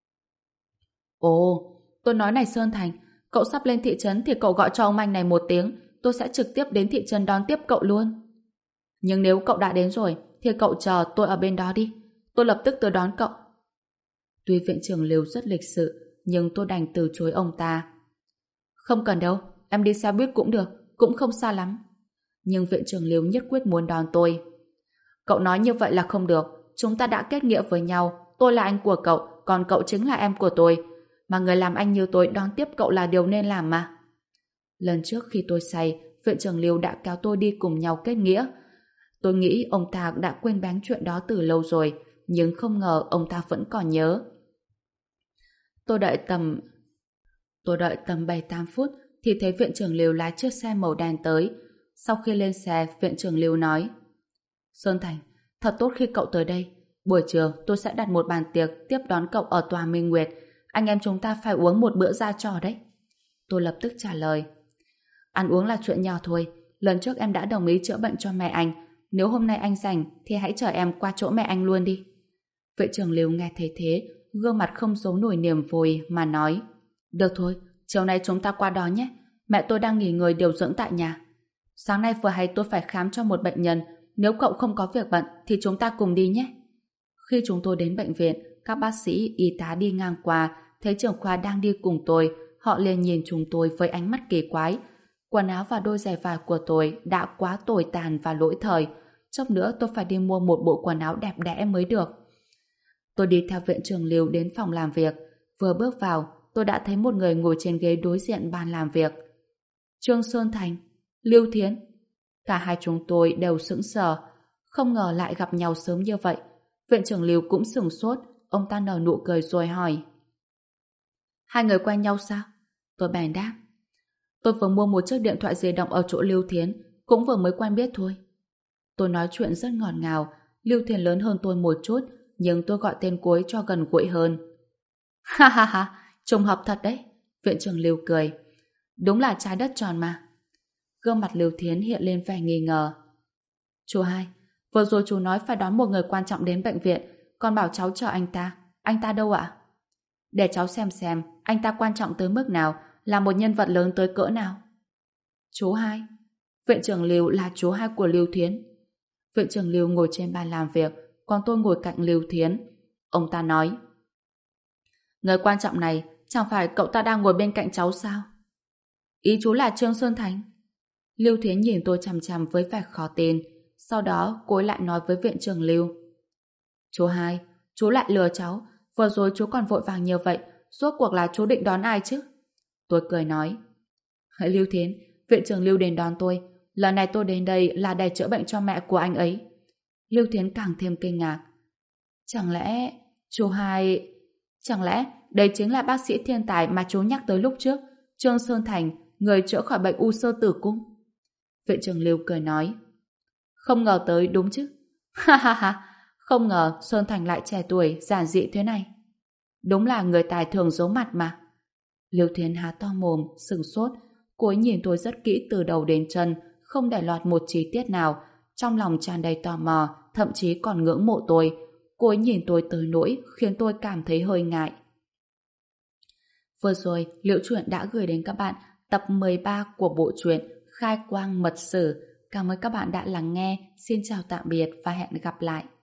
Ồ, tôi nói này Sơn Thành, cậu sắp lên thị trấn thì cậu gọi cho ông anh này một tiếng, tôi sẽ trực tiếp đến thị trấn đón tiếp cậu luôn. Nhưng nếu cậu đã đến rồi thì cậu chờ tôi ở bên đó đi, tôi lập tức tới đón cậu. Tuy viện trưởng Lưu rất lịch sự, nhưng tôi đành từ chối ông ta. Không cần đâu, em đi xe buýt cũng được, cũng không xa lắm. Nhưng viện trưởng Lưu nhất quyết muốn đón tôi. Cậu nói như vậy là không được, chúng ta đã kết nghĩa với nhau, tôi là anh của cậu, còn cậu chính là em của tôi. Mà người làm anh như tôi đón tiếp cậu là điều nên làm mà. Lần trước khi tôi say, viện trưởng Lưu đã kéo tôi đi cùng nhau kết nghĩa. Tôi nghĩ ông ta đã quên bén chuyện đó từ lâu rồi, nhưng không ngờ ông ta vẫn còn nhớ. Tôi đợi tầm 7-8 phút thì thấy viện trưởng Lưu lái chiếc xe màu đen tới. Sau khi lên xe, viện trưởng Lưu nói: Sơn Thành, thật tốt khi cậu tới đây. Buổi chiều tôi sẽ đặt một bàn tiệc tiếp đón cậu ở tòa Minh Nguyệt. Anh em chúng ta phải uống một bữa ra trò đấy. Tôi lập tức trả lời: Ăn uống là chuyện nhỏ thôi. Lần trước em đã đồng ý chữa bệnh cho mẹ anh. Nếu hôm nay anh rảnh thì hãy chở em qua chỗ mẹ anh luôn đi. Viện trưởng Lưu nghe thấy thế, gương mặt không giấu nổi niềm vui mà nói: Được thôi, chiều nay chúng ta qua đó nhé. Mẹ tôi đang nghỉ ngơi điều dưỡng tại nhà. Sáng nay vừa hay tôi phải khám cho một bệnh nhân. Nếu cậu không có việc bận thì chúng ta cùng đi nhé. Khi chúng tôi đến bệnh viện, các bác sĩ, y tá đi ngang qua, thấy trưởng khoa đang đi cùng tôi, họ liền nhìn chúng tôi với ánh mắt kỳ quái. Quần áo và đôi giày vải của tôi đã quá tồi tàn và lỗi thời. Chốc nữa tôi phải đi mua một bộ quần áo đẹp đẽ mới được. Tôi đi theo viện trưởng Lưu đến phòng làm việc. Vừa bước vào, tôi đã thấy một người ngồi trên ghế đối diện bàn làm việc. Trương Sơn Thành. Lưu Thiến. Cả hai chúng tôi đều sững sờ, không ngờ lại gặp nhau sớm như vậy. Viện trưởng Lưu cũng sửng sốt, ông ta nở nụ cười rồi hỏi. Hai người quen nhau sao? Tôi bèn đáp. Tôi vừa mua một chiếc điện thoại di động ở chỗ Lưu Thiến, cũng vừa mới quen biết thôi. Tôi nói chuyện rất ngọt ngào, Lưu Thiến lớn hơn tôi một chút, nhưng tôi gọi tên cuối cho gần gũi hơn. Ha ha ha, trùng hợp thật đấy. Viện trưởng Lưu cười. Đúng là trái đất tròn mà. Gương mặt Lưu Thiến hiện lên vẻ nghi ngờ. Chú hai, vừa rồi chú nói phải đón một người quan trọng đến bệnh viện, còn bảo cháu chờ anh ta. Anh ta đâu ạ? Để cháu xem anh ta quan trọng tới mức nào, là một nhân vật lớn tới cỡ nào. Chú hai. Viện trưởng Lưu là chú hai của Lưu Thiến. Viện trưởng Lưu ngồi trên bàn làm việc, còn tôi ngồi cạnh Lưu Thiến. Ông ta nói. Người quan trọng này, chẳng phải cậu ta đang ngồi bên cạnh cháu sao? Ý chú là Trương Sơn Thành. Lưu Thiến nhìn tôi chằm chằm với vẻ khó tin. Sau đó cô ấy lại nói với viện trưởng Lưu. Chú hai, chú lại lừa cháu. Vừa rồi chú còn vội vàng như vậy, rốt cuộc là chú định đón ai chứ? Tôi cười nói. Lưu Thiến, viện trưởng Lưu đến đón tôi. Lần này tôi đến đây là để chữa bệnh cho mẹ của anh ấy. Lưu Thiến càng thêm kinh ngạc. Chẳng lẽ chú hai... Chẳng lẽ đây chính là bác sĩ thiên tài mà chú nhắc tới lúc trước, Trương Sơn Thành, người chữa khỏi bệnh u xơ tử cung? Viện trưởng Lưu cười nói. Không ngờ tới đúng chứ? Ha ha ha, không ngờ Sơn Thành lại trẻ tuổi, giản dị thế này. Đúng là người tài thường giấu mặt mà. Lưu Thiến há to mồm, sừng sốt. Cô ấy nhìn tôi rất kỹ từ đầu đến chân, không để lọt một chi tiết nào. Trong lòng tràn đầy tò mò, thậm chí còn ngưỡng mộ tôi. Cô ấy nhìn tôi tới nỗi khiến tôi cảm thấy hơi ngại. Vừa rồi, Liễu Chuyện đã gửi đến các bạn tập 13 của bộ truyện Khai Quang Mật Sử. Cảm ơn các bạn đã lắng nghe. Xin chào tạm biệt và hẹn gặp lại.